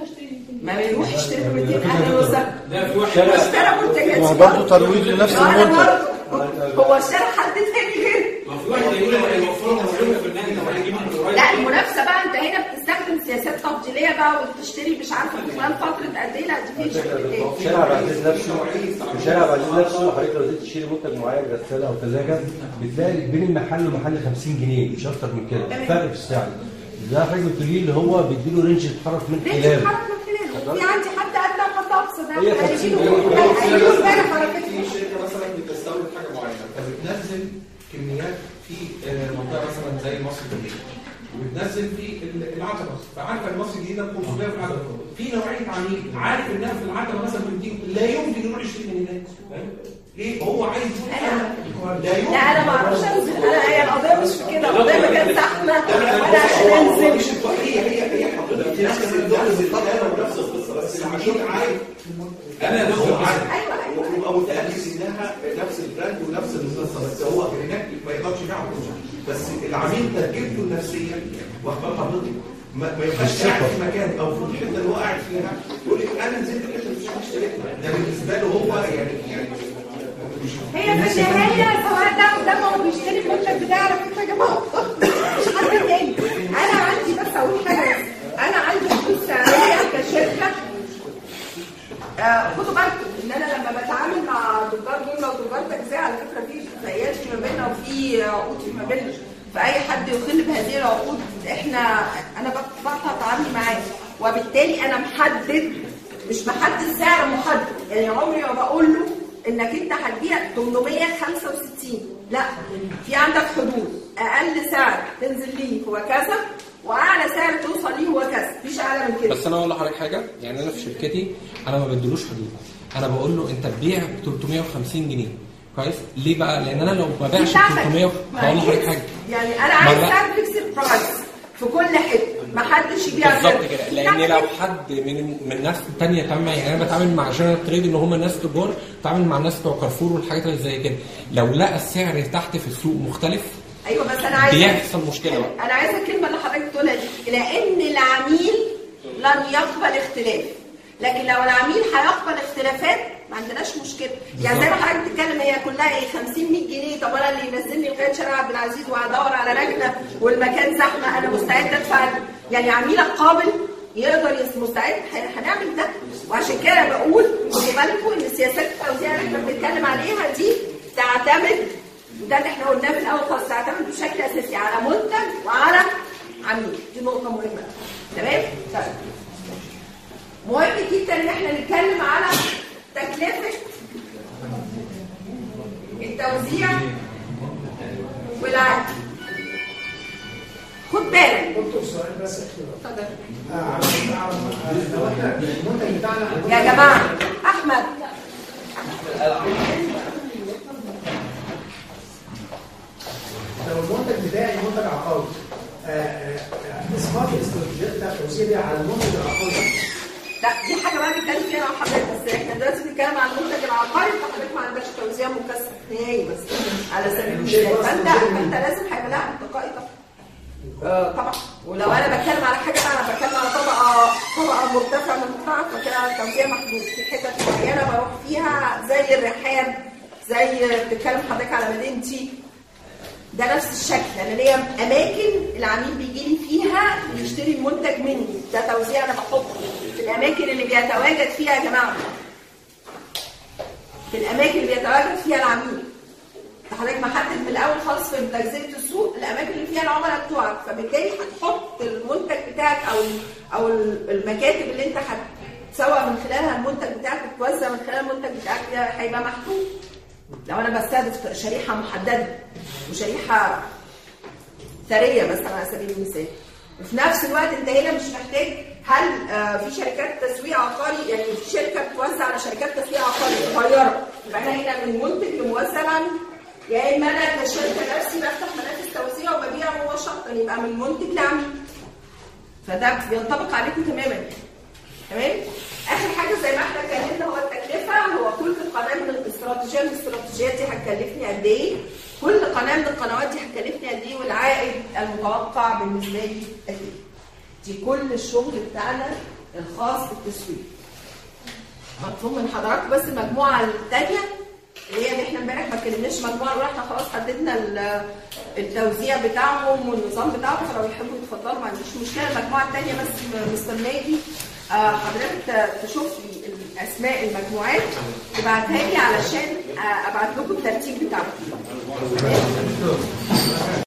ما بيروح يشتري ب مئتين اهلا وسهلا. لا في واحد اشترى منتجات
برضه ترويج لنفس المنتج.
هو اشترى حد تاني غير.
ما في واحد يقول لك هيوفروا مصاريف في النهايه طب هنجيب من قريب.
لا المنافسه بقى، انت هنا بتستخدم سياسات تفضيليه بقى وتشتري مش عارفه في خلال فتره قد ايه، لا دي في شكل تاني.
شارع عبد العزيز نفسه شارع عبد العزيز نفسه حضرتك لو جيت تشتري منتج معين غساله او ثلاجه بتلاقي بين المحل ومحل خمسين جنيه مش اكتر من كده فرق في السعر. ده حاجه بتقولي اللي هو بيديله رينج يتحرك من خلاله.
رينج يتحرك من خلاله. في عندي حد ادنى وحد اقصى ده
هي خمسين جنيه.
في شركه مثلا بتستورد حاجه معينه فبتنزل كميات في منطقه مثلا زي مصر الجديده وبتنزل في العتبه، فعارفه ان مصر الجديده خمسمية في العتبه، في نوعيه عميل عارف انها في العتبه مثلا بتديك لا يمكن يروح يشتري من هناك، فاهم؟ ليه؟ هو عايز
انا لا يمكن. لا انا ما اعرفش انزل، انا هي القضيه مش في كده، القضيه ما كانت زحمه وانا عشان انزل.
هي هي هي حضرتك في ناس بتدخل نفس القصه بس العميل عارف انا هو عارف ويبقى متاكد انها نفس البراند ونفس القصه بس هو هناك ما يقدرش يعمل بس العميل تركيبته النفسيه واخبار حضرتك ما يبقاش قاعد في مكان او في الحته اللي هو قاعد فيها يقول لك انا نزلت الحته اللي مش اشتريتها، ده بالنسبه له هو يعني يعني
هي في النهايه سواء ده او ده ما هو بيشتري المنتج بتاعي على فكره يا جماعه مش حاجه تاني. انا عندي بس اقول حاجه، انا عندي حدود سعريه كشركه. آه خدوا بالكم ان انا لما بتعامل مع تجار جمله وتجار تجزئه على فكره في اتفاقيات ما بيننا وفي عقود ما بيننا، فاي حد يخل بهذه العقود احنا انا بقطع تعاملي معاه، وبالتالي انا محدد مش محدد سعر محدد، يعني عمري ما بقول له انك انت هتبيع ثمانمية وخمسة وستين، لا في عندك حدود، اقل سعر تنزل ليه هو كذا واعلى سعر توصل ليه هو كذا، مفيش اعلى من كده.
بس انا اقول لحضرتك حاجه، يعني انا في شركتي انا ما بدلوش حدود، انا بقول له انت تبيع ب ثلاثمية وخمسين جنيه كويس. ليه بقى؟ لان انا لو ما ببيعش ب ثلاثمية هقول لحضرتك حاجه،
يعني انا عايز سعر فيكس برايس في كل حته ما حدش يبيع
بالظبط كده، لان لو حد من من ناس ثانيه تمام، يعني انا بتعامل مع جنرال تريد ان هم ناس تجار، بتعامل مع ناس بتوع كارفور والحاجات اللي زي كده، لو لقى السعر تحت في السوق مختلف
ايوه بس انا عايز
بيحصل مشكله بقى.
انا عايزه الكلمه اللي حضرتك بتقولها دي، لان العميل لن يقبل اختلاف، لكن لو العميل هيقبل اختلافات ما عندناش مشكله. يعني زي ما حضرتك بتتكلم هي كلها ايه خمسين مية جنيه، طب انا اللي ينزلني لغايه شارع عبد العزيز وهدور على لجنه والمكان زحمه انا مستعد ادفع، يعني عميلك قابل يقدر مستعد هنعمل ده. وعشان كده بقول خدوا بالكم ان سياسات التوزيع اللي احنا بنتكلم عليها دي تعتمد، وده اللي احنا قلناه في الاول خالص، تعتمد بشكل اساسي على منتج وعلى عميل، دي نقطه مهمه تمام. طيب مهم جدا ان احنا نتكلم على تكلفه التوزيع والعقد. خد بالك
دكتور سؤال بس
اتفضل.
لو احنا المنتج بتاعنا
يا جماعه احمد
لو المنتج بتاعي منتج عقاري اسقاط الاستراتيجيات بتاعت التوزيع دي على المنتج العقاري،
لا دي حاجه بقى بنتكلم فيها مع حضرتك، بس احنا دلوقتي بنتكلم عن المنتج العقاري، فحضرتك ما عندكش توزيع مكثف نهائي بس على سبيل المثال، فانت فانت لازم هيبقى لها انتقائي طبعا. آه طبعا، ولو انا بتكلم على حاجه بقى انا بتكلم على طبقه طبقه مرتفعه من مرتفعه، فكده على التوزيع محدود في حتت معينه بروح فيها زي الرحاب، زي بتتكلم حضرتك على مدينتي، ده نفس الشكل. انا ليا اماكن العميل بيجي لي فيها يشتري المنتج مني، ده توزيع انا بحطه في الاماكن اللي بيتواجد فيها يا جماعه، في الاماكن اللي بيتواجد فيها العميل. حضرتك محدد من الاول خالص في تجزئه السوق الاماكن اللي فيها العملاء بتوعك، فبالتالي هتحط المنتج بتاعك او او المكاتب اللي انت هتسوق من خلالها المنتج بتاعك وتوزع من خلال المنتج بتاعك ده هيبقى محدود. لو انا بستهدف شريحه محدده وشريحه ثريه مثلا على سبيل المثال، وفي نفس الوقت انت هنا مش محتاج، هل آه في شركات تسويق عقاري، يعني في شركه بتوزع على شركات تسويق عقاري صغيره، يبقى انا هنا من منتج لموزع العميل، يا اما انا كشركه نفسي بفتح منافذ توزيع وببيع مباشره، يبقى من منتج لعميل. فده بينطبق عليكم تماما. تمام؟ اخر حاجه زي ما احنا اتكلمنا هو التكلفه، هو كل قناه من الاستراتيجيه من الاستراتيجيات دي هتكلفني قد ايه؟ كل قناه من القنوات دي هتكلفني قد ايه؟ والعائد المتوقع بالنسبه لي قد ايه؟ دي كل الشغل بتاعنا الخاص بالتسويق. مطلوب من حضراتكم بس المجموعه الثانيه اللي هي اللي احنا امبارح ما كلمناش مجموعه نقول احنا خلاص حددنا التوزيع بتاعهم والنظام بتاعهم، فلو يحبوا يتفضلوا ما عنديش مشكله. المجموعه الثانيه بس مستنيه دي حضرتك تشوف لي اسماء المجموعات تبعتها لي علشان ابعت لكم الترتيب بتاعهم.